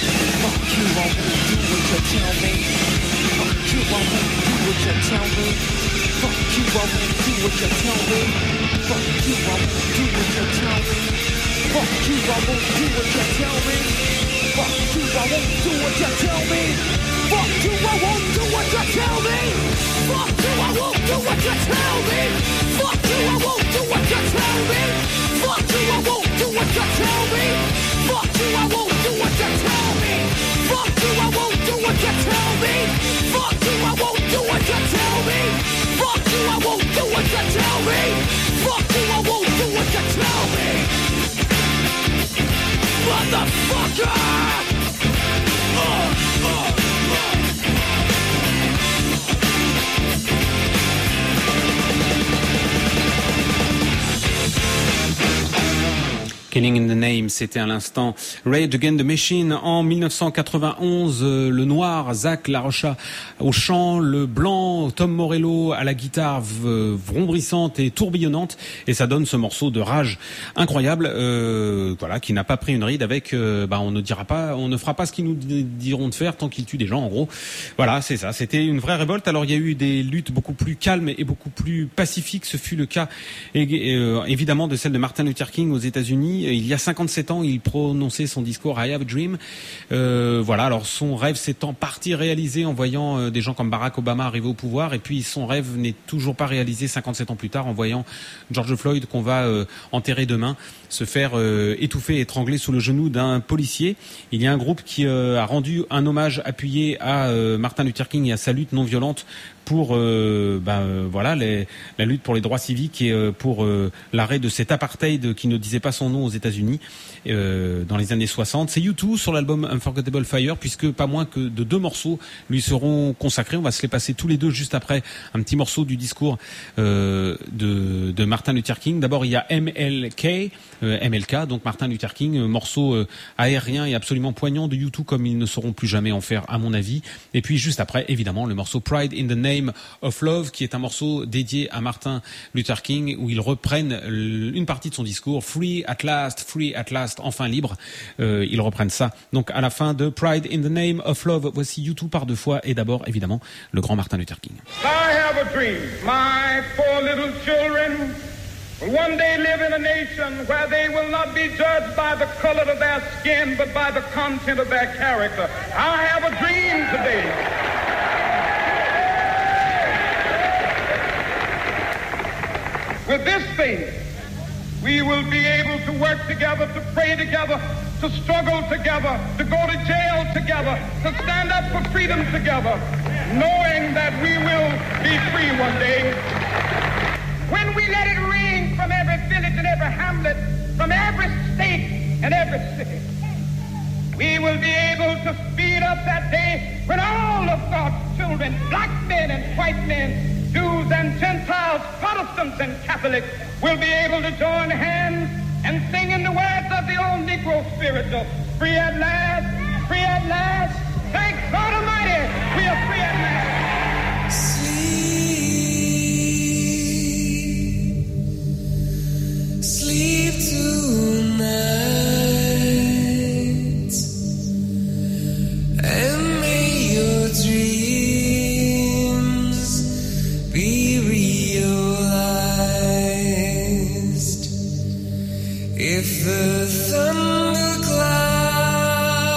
Fuck you, I won't do what you tell me. Fuck you, I won't do what you tell me. Fuck you, I won't do what you tell me. Fuck you, I won't do what you tell me. Fuck you, I won't do what you tell me. Fuck you, I won't do what you tell me. Fuck you, I won't do what you tell me. Fuck you, I won't do what you tell me. Fuck you, I won't do what you tell me. Fuck you, I won't do what you tell me. Fuck you, I won't do what you tell me. Fuck you, I won't do what you tell me. Fuck you, I won't do what you tell me. Fuck you, I won't do what you tell me. Fuck you, I won't do what you tell me. Motherfucker! Killing in the Name, c'était à l'instant Rage Against the Machine. En 1991, le noir Zach Larocha au chant, le blanc Tom Morello à la guitare vrombrissante et tourbillonnante, et ça donne ce morceau de rage incroyable, voilà, qui n'a pas pris une ride avec on ne fera pas ce qu'ils nous diront de faire tant qu'ils tuent des gens, en gros. Voilà, c'est ça, c'était une vraie révolte. Alors il y a eu des luttes beaucoup plus calmes et beaucoup plus pacifiques. Ce fut le cas évidemment de celle de Martin Luther King aux États-Unis. Il y a 57 ans, il prononçait son discours I Have a Dream. Voilà, alors son rêve s'est en partie réalisé en voyant des gens comme Barack Obama arriver au pouvoir, et puis son rêve n'est toujours pas réalisé 57 ans plus tard en voyant George Floyd, qu'on va enterrer demain, se faire étouffer et étrangler sous le genou d'un policier. Il y a un groupe qui a rendu un hommage appuyé à Martin Luther King et à sa lutte non violente pour voilà la lutte pour les droits civiques et pour l'arrêt de cet apartheid qui ne disait pas son nom aux États-Unis dans les années 60. C'est U2 sur l'album Unforgettable Fire, puisque pas moins que de 2 morceaux lui seront consacrés. On va se les passer tous les deux juste après un petit morceau du discours de Martin Luther King. D'abord, il y a MLK, donc Martin Luther King, morceau aérien et absolument poignant de U2 comme ils ne sauront plus jamais en faire, à mon avis. Et puis juste après, évidemment, le morceau Pride in the Name of Love, qui est un morceau dédié à Martin Luther King, où ils reprennent une partie de son discours, Free at last, enfin libre. Ils reprennent ça donc à la fin de Pride in the Name of Love. Voici U2 par 2 fois, et d'abord évidemment le grand Martin Luther King. I have a dream. My 4 little children will one day live in a nation where they will not be judged by the color of their skin, but by the content of their character. I have a dream today. With this faith, we will be able to work together, to pray together, to struggle together, to go to jail together, to stand up for freedom together, knowing that we will be free one day. When we let it ring from every village and every hamlet, from every state and every city, we will be able to speed up that day when all of God's children, black men and white men, Jews and Gentiles, Protestants and Catholics, will be able to join hands and sing in the words of the old Negro spiritual, free at last, thank God Almighty, we are free at last. Sleep tonight, and may your dreams be realized. If the thundercloud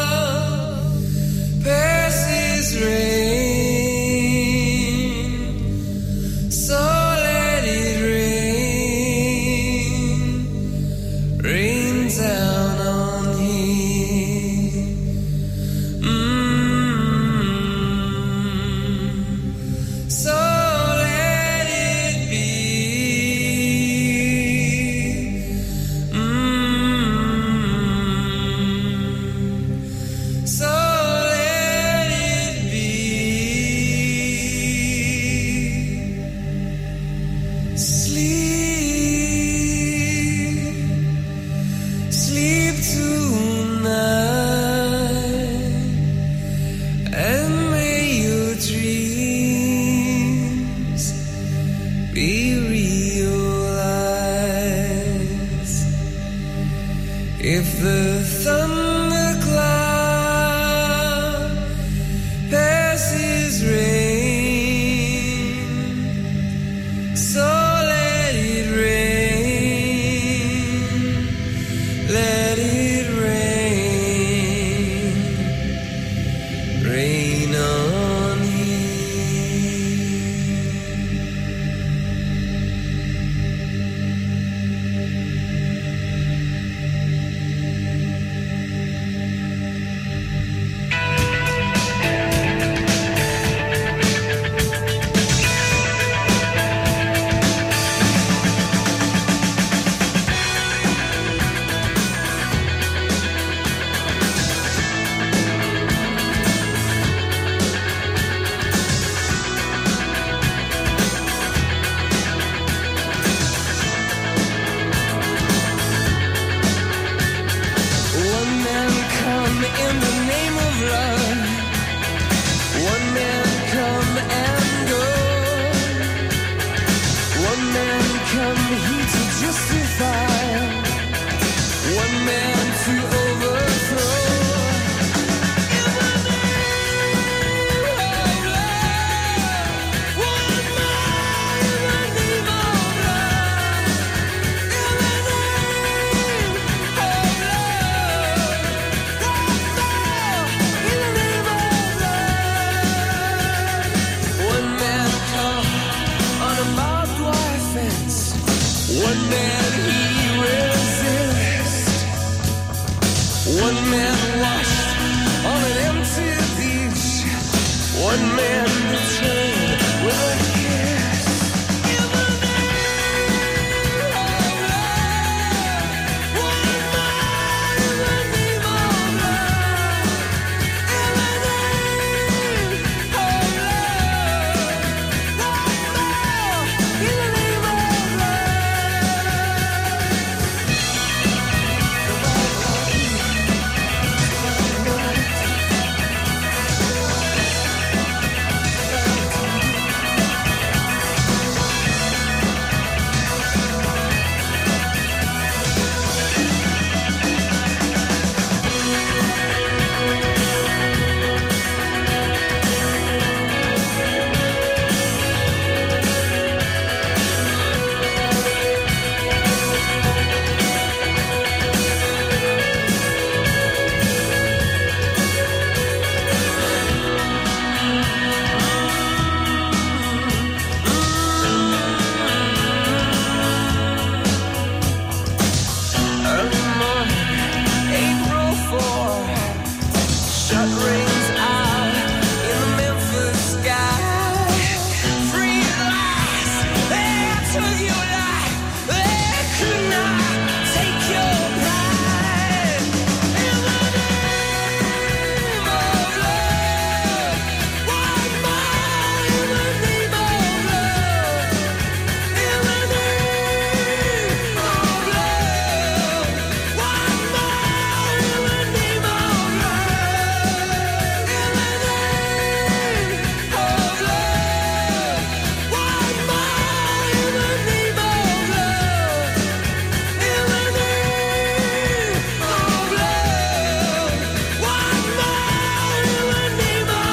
shut rings out in the Memphis sky. Free lies, they took your life, they could not take your pride. In the name of love, one more in the name of love. In the name of love, one more in the name of love. In the name of love, one more in the name of love. In the name of love, one more in the name of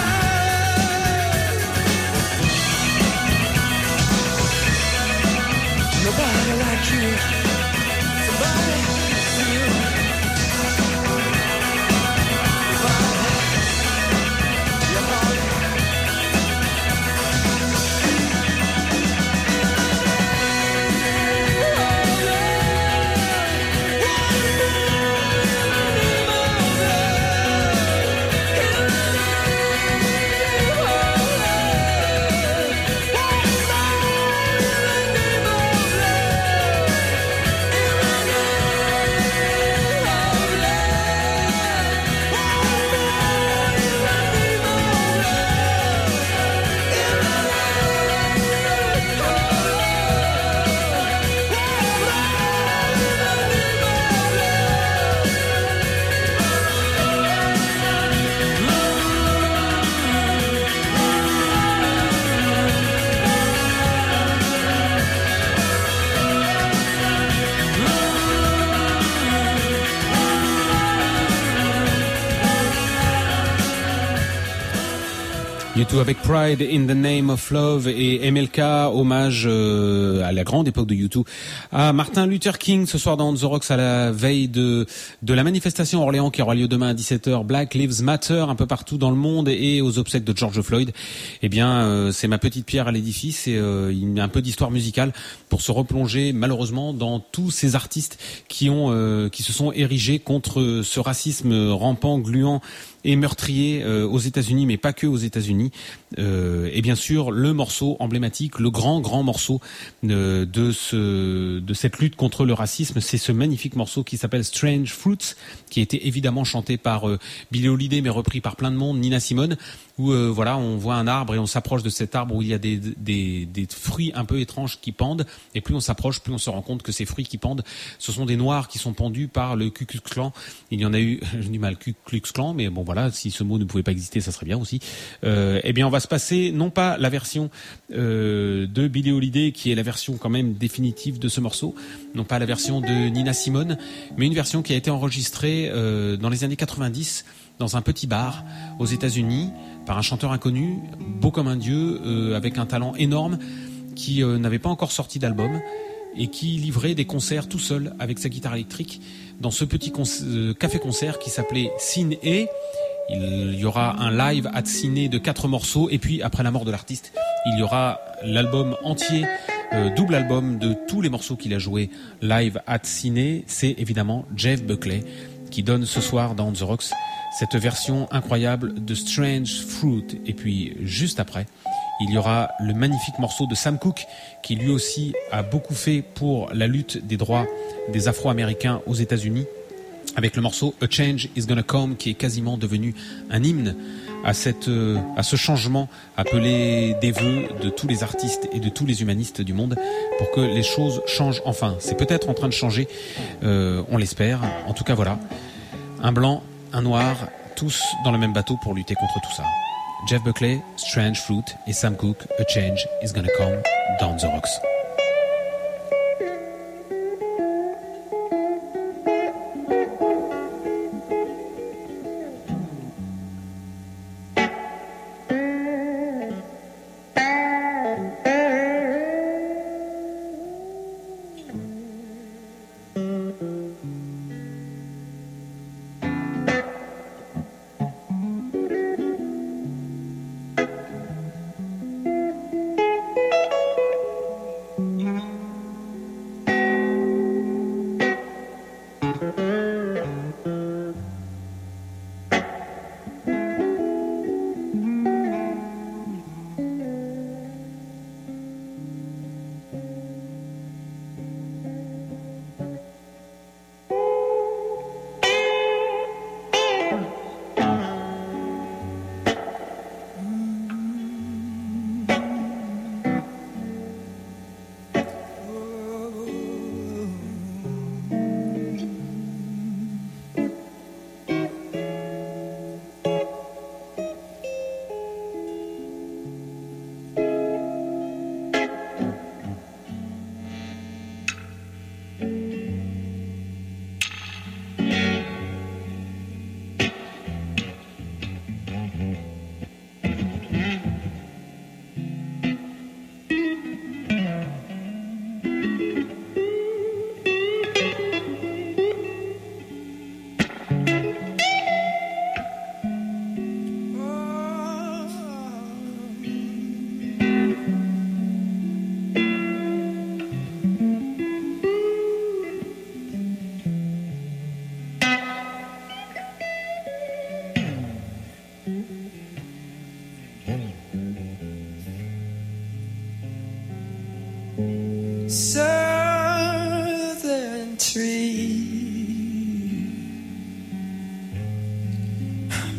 love. Nobody like you. Somebody like you. Your heart. U2 avec Pride in the Name of Love et MLK, hommage à la grande époque de U2 à Martin Luther King ce soir dans On The Rocks à la veille de la manifestation à Orléans qui aura lieu demain à 17h. Black Lives Matter un peu partout dans le monde et aux obsèques de George Floyd. Eh bien, c'est ma petite pierre à l'édifice et il y a un peu d'histoire musicale pour se replonger malheureusement dans tous ces artistes qui se sont érigés contre ce racisme rampant, gluant et meurtrier aux États-Unis, mais pas que aux États-Unis. Et bien sûr, le morceau emblématique, le grand morceau de cette lutte contre le racisme, c'est ce magnifique morceau qui s'appelle Strange Fruits, qui a été évidemment chanté par Billie Holiday, mais repris par plein de monde, Nina Simone, où voilà, on voit un arbre et on s'approche de cet arbre où il y a des fruits un peu étranges qui pendent, et plus on s'approche, plus on se rend compte que ces fruits qui pendent, ce sont des noirs qui sont pendus par le Ku Klux Klan. Il y en a eu, j'ai du mal, Ku Klux Klan, mais bon voilà, si ce mot ne pouvait pas exister, ça serait bien aussi. Eh bien, on va se passer non pas la version de Billie Holiday, qui est la version quand même définitive de ce morceau, non pas la version de Nina Simone, mais une version qui a été enregistrée dans les années 90 dans un petit bar aux États-Unis par un chanteur inconnu, beau comme un dieu, avec un talent énorme, qui n'avait pas encore sorti d'album et qui livrait des concerts tout seul avec sa guitare électrique dans ce petit café-concert qui s'appelait Cine A. Il y aura un live at Ciné de 4 morceaux et puis après la mort de l'artiste, il y aura l'album entier, double album de tous les morceaux qu'il a joués live at Ciné. C'est évidemment Jeff Buckley qui donne ce soir dans On The Rocks cette version incroyable de Strange Fruit. Et puis juste après, il y aura le magnifique morceau de Sam Cooke qui lui aussi a beaucoup fait pour la lutte des droits des Afro-Américains aux États-Unis, avec le morceau A Change Is Gonna Come, qui est quasiment devenu un hymne à ce changement appelé des vœux de tous les artistes et de tous les humanistes du monde pour que les choses changent enfin. C'est peut-être en train de changer, on l'espère. En tout cas, voilà, un blanc, un noir, tous dans le même bateau pour lutter contre tout ça. Jeff Buckley, Strange Fruit et Sam Cooke, A Change Is Gonna Come, dans The Rocks.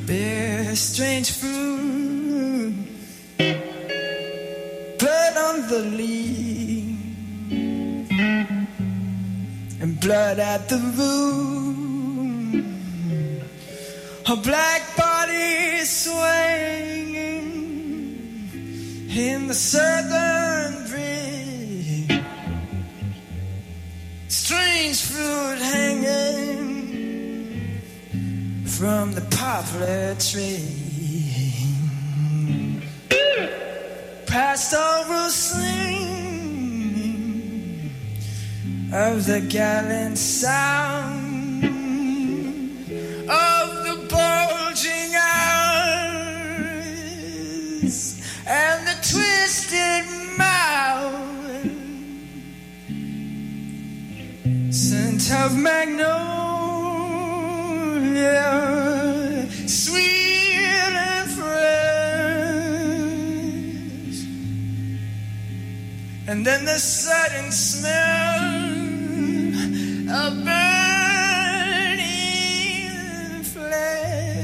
bear strange fruit, blood on the leaf, and blood at the root. Her black body swinging in the southern breeze, strange fruit hanging from the poplar tree. Pastoral singing of the gallant sound of the bulging eyes and the twisted mouth, scent of magnolia, sweet and fresh, and then the sudden smell of burning flesh.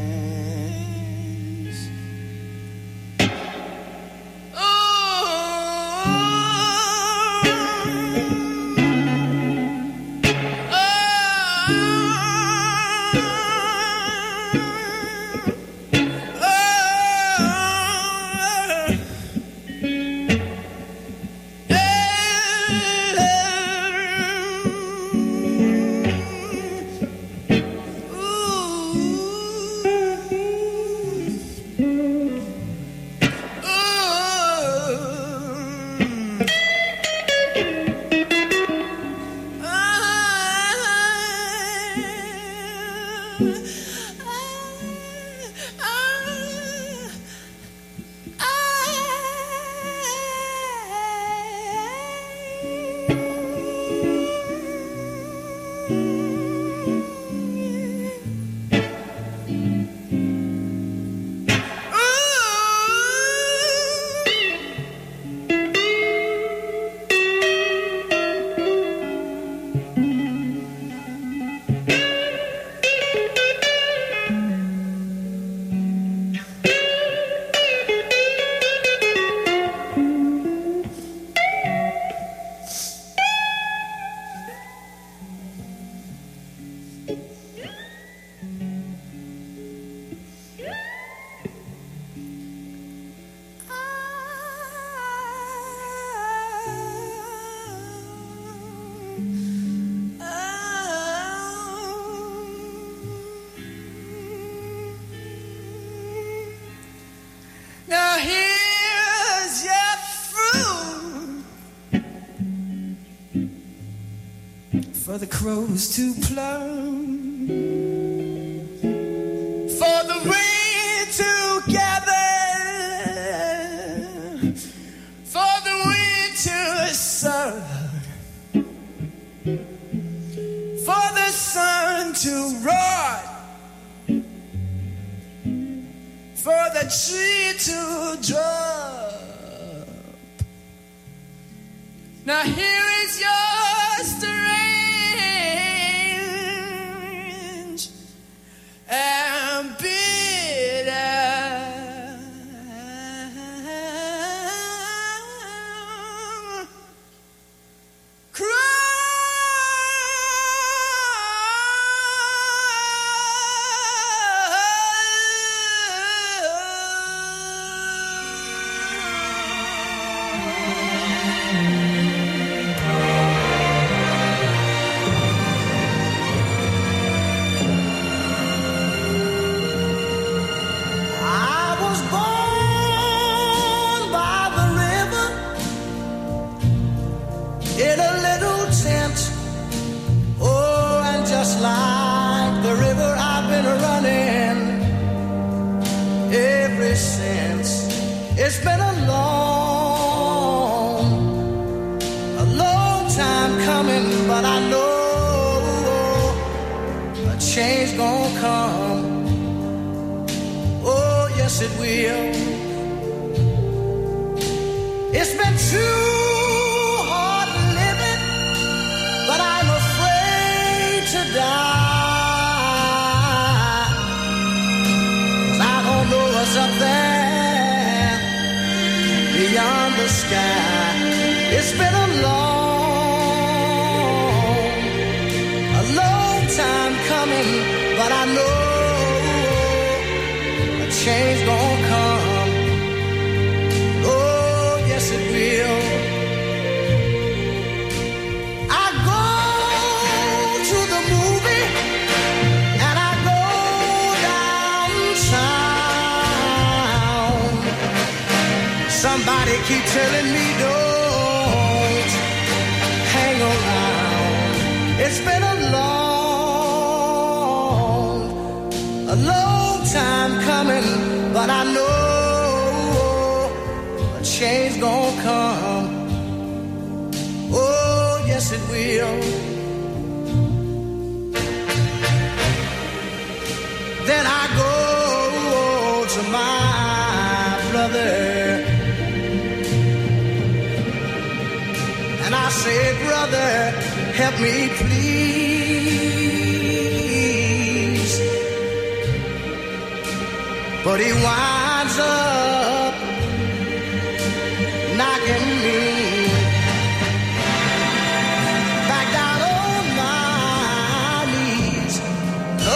Now here's your fruit for the crows to pluck, for the rain to gather, for the wind to sow, for the sun to rot, for the tree to drop. Now here is your strange and bitter in a little tent. Oh, and just like the river, I've been running ever since. It's been a long time coming, but I know a change gonna come. Oh, yes it will. It's been too hard living, but I'm afraid to die. up there beyond the sky. It's been a long time coming, but I know a change gonna come. Oh, yes it will. I go to the movie and I go downtown. Somebody keep telling me don't hang around. It's been a long time coming, but I know a change gonna come. Oh, yes it will. Then I go to my brother and I say, brother, help me please. But he winds up knocking me back down on my knees. Oh,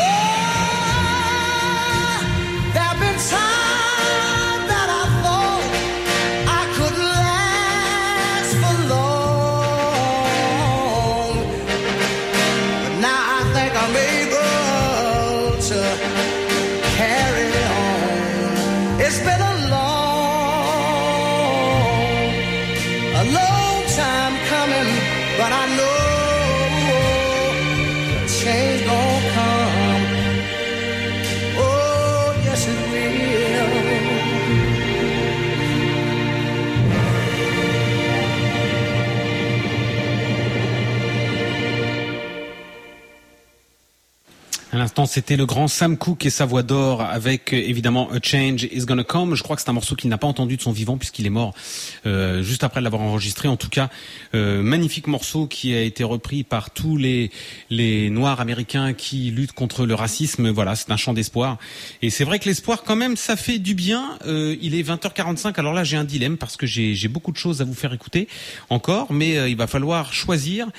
there've been times that I thought I couldn't last for long, but now I think I'm able to carry on. It's been a long time coming, but I know change gonna come. Oh, yes it will. À l'instant, c'était le grand Sam Cooke et sa voix d'or avec évidemment A Change Is Gonna Come. Je crois que c'est un morceau qu'il n'a pas entendu de son vivant puisqu'il est mort juste après l'avoir enregistré. En tout cas, magnifique morceau qui a été repris par tous les Noirs américains qui luttent contre le racisme. Voilà, c'est un chant d'espoir. Et c'est vrai que l'espoir, quand même, ça fait du bien. Il est 20h45. Alors là, j'ai un dilemme parce que j'ai beaucoup de choses à vous faire écouter encore, mais il va falloir choisir.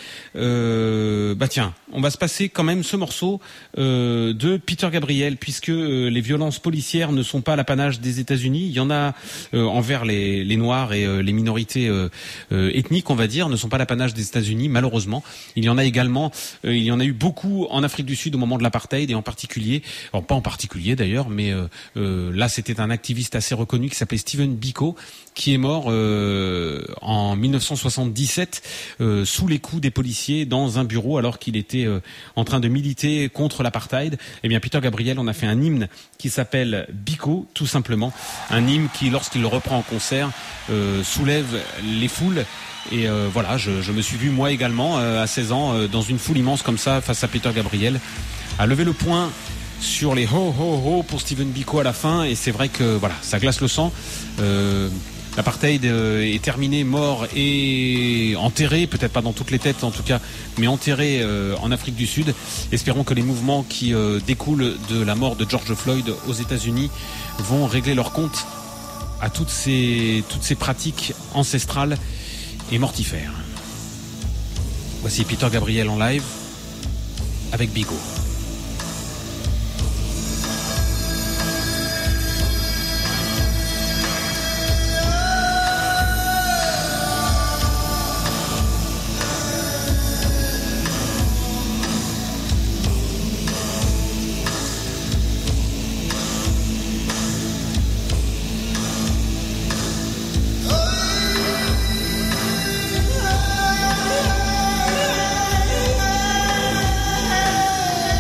Tiens, on va se passer quand même ce morceau de Peter Gabriel, puisque les violences policières ne sont pas l'apanage des États-Unis. Il y en a envers les Noirs et les minorités ethniques, on va dire, ne sont pas l'apanage des États-Unis, malheureusement. Il y en a également, il y en a eu beaucoup en Afrique du Sud au moment de l'apartheid, et en particulier, alors pas en particulier d'ailleurs, mais là c'était un activiste assez reconnu qui s'appelait Stephen Biko, qui est mort en 1977 sous les coups des policiers dans un bureau alors qu'il était en train de militer contre l'apartheid. Eh bien, Peter Gabriel, on a fait un hymne qui s'appelle Biko, tout simplement. Un hymne qui, lorsqu'il le reprend en concert, soulève les foules. Et voilà, je me suis vu moi également à 16 ans dans une foule immense comme ça face à Peter Gabriel, à lever le poing sur les ho ho ho pour Stephen Biko à la fin. Et c'est vrai que voilà, ça glace le sang. L'apartheid est terminé, mort et enterré, peut-être pas dans toutes les têtes en tout cas, mais enterré en Afrique du Sud. Espérons que les mouvements qui découlent de la mort de George Floyd aux États-Unis vont régler leur compte à toutes ces pratiques ancestrales et mortifères. Voici Peter Gabriel en live avec Biko. Oh,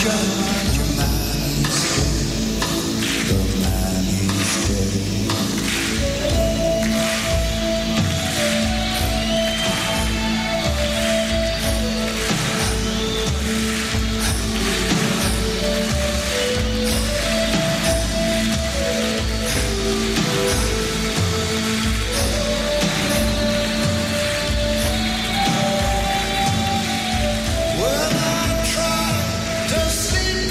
Well, I tried to sleep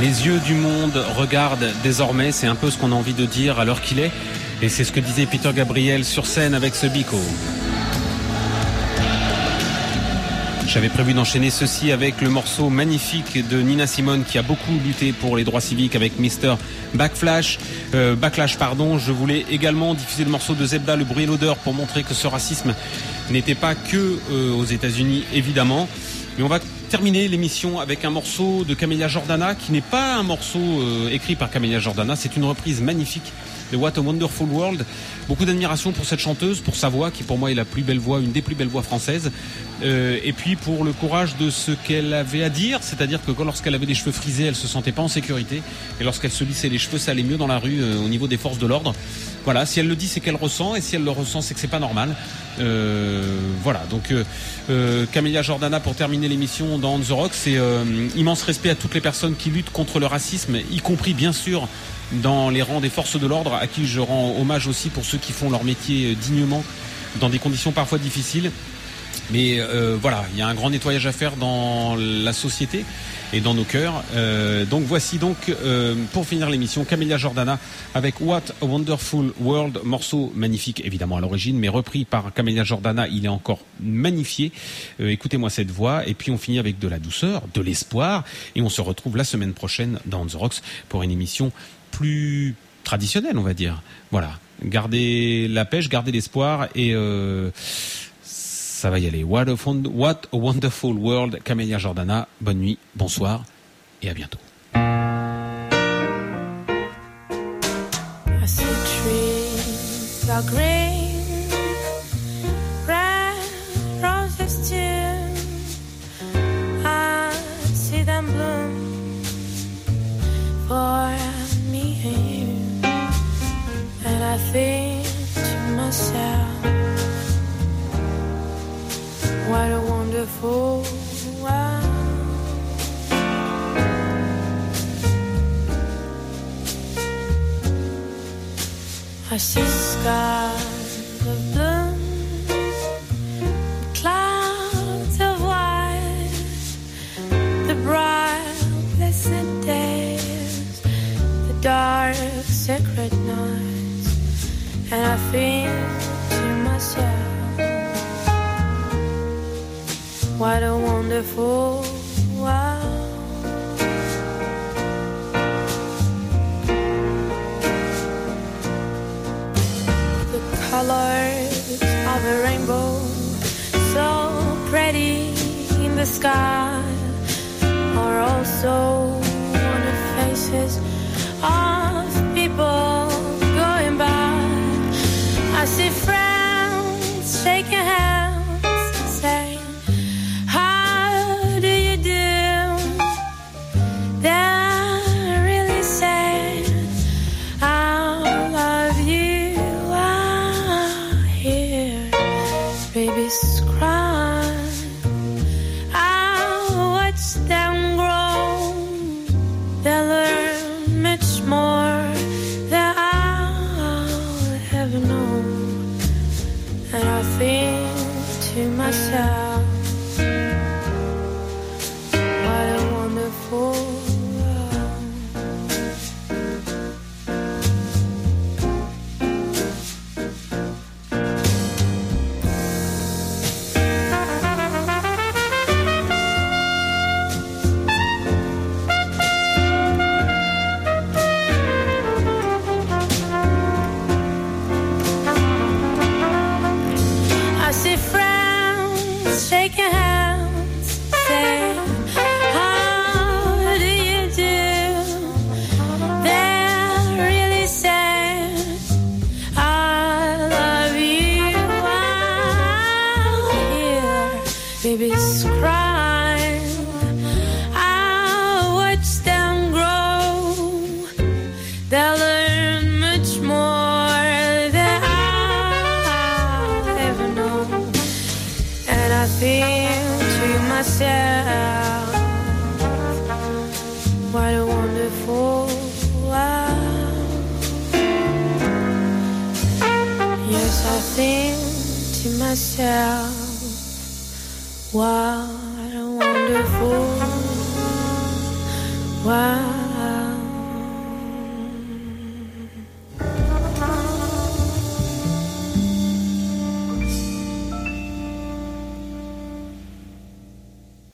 Les yeux du monde regardent désormais, c'est un peu ce qu'on a envie de dire à l'heure qu'il est. Et c'est ce que disait Peter Gabriel sur scène avec ce Biko. J'avais prévu d'enchaîner ceci avec le morceau magnifique de Nina Simone qui a beaucoup lutté pour les droits civiques avec Mr. Backlash. Je voulais également diffuser le morceau de Zebda, Le bruit et l'odeur, pour montrer que ce racisme n'était pas que aux États-Unis, évidemment. Mais on va terminer l'émission avec un morceau de Camélia Jordana qui n'est pas un morceau écrit par Camélia Jordana, c'est une reprise magnifique de What a Wonderful World. Beaucoup d'admiration pour cette chanteuse, pour sa voix qui pour moi est la plus belle voix, une des plus belles voix françaises, et puis pour le courage de ce qu'elle avait à dire, c'est-à-dire que lorsqu'elle avait les cheveux frisés, elle se sentait pas en sécurité, et lorsqu'elle se lissait les cheveux, ça allait mieux dans la rue au niveau des forces de l'ordre. Voilà, si elle le dit, c'est qu'elle ressent, et si elle le ressent, c'est que c'est pas normal. Voilà, donc Camélia Jordana pour terminer l'émission dans On The Rock, c'est immense respect à toutes les personnes qui luttent contre le racisme, y compris bien sûr dans les rangs des forces de l'ordre, à qui je rends hommage aussi pour ceux qui font leur métier dignement dans des conditions parfois difficiles. Mais voilà, il y a un grand nettoyage à faire dans la société et dans nos cœurs. Donc voici donc pour finir l'émission Camélia Jordana avec What a Wonderful World, morceau magnifique évidemment à l'origine, mais repris par Camélia Jordana, il est encore magnifié. Écoutez-moi cette voix et puis on finit avec de la douceur, de l'espoir et on se retrouve la semaine prochaine dans On The Rocks pour une émission plus traditionnelle, on va dire. Voilà, gardez la pêche, gardez l'espoir et ça va y aller. What a Wonderful World, Camélia Jordana. Bonne nuit, bonsoir et à bientôt. I see trees are green, red roses too. I see them bloom for me and you, and I think to myself, what a wonderful world. I see skies of blue, clouds of white, the bright blessed days, the dark sacred nights, and I think to myself, what a wonderful world. The colors of a rainbow, so pretty in the sky, are also on the faces of people going by. I see friends shaking hands and saying, how do you do? They're really saying, I love you. I hear babies cry. I watch them grow. They'll learn much more than I'll ever know. And I think to myself, what a wonderful world. I see friends shaking hands, saying, how do you do? They're really saying, I love you. I hear babies crying. I watch them grow. They'll learn much more than I'll ever know. And I think to myself, what a wonderful world. Yes, I think to myself, what a wonderful world.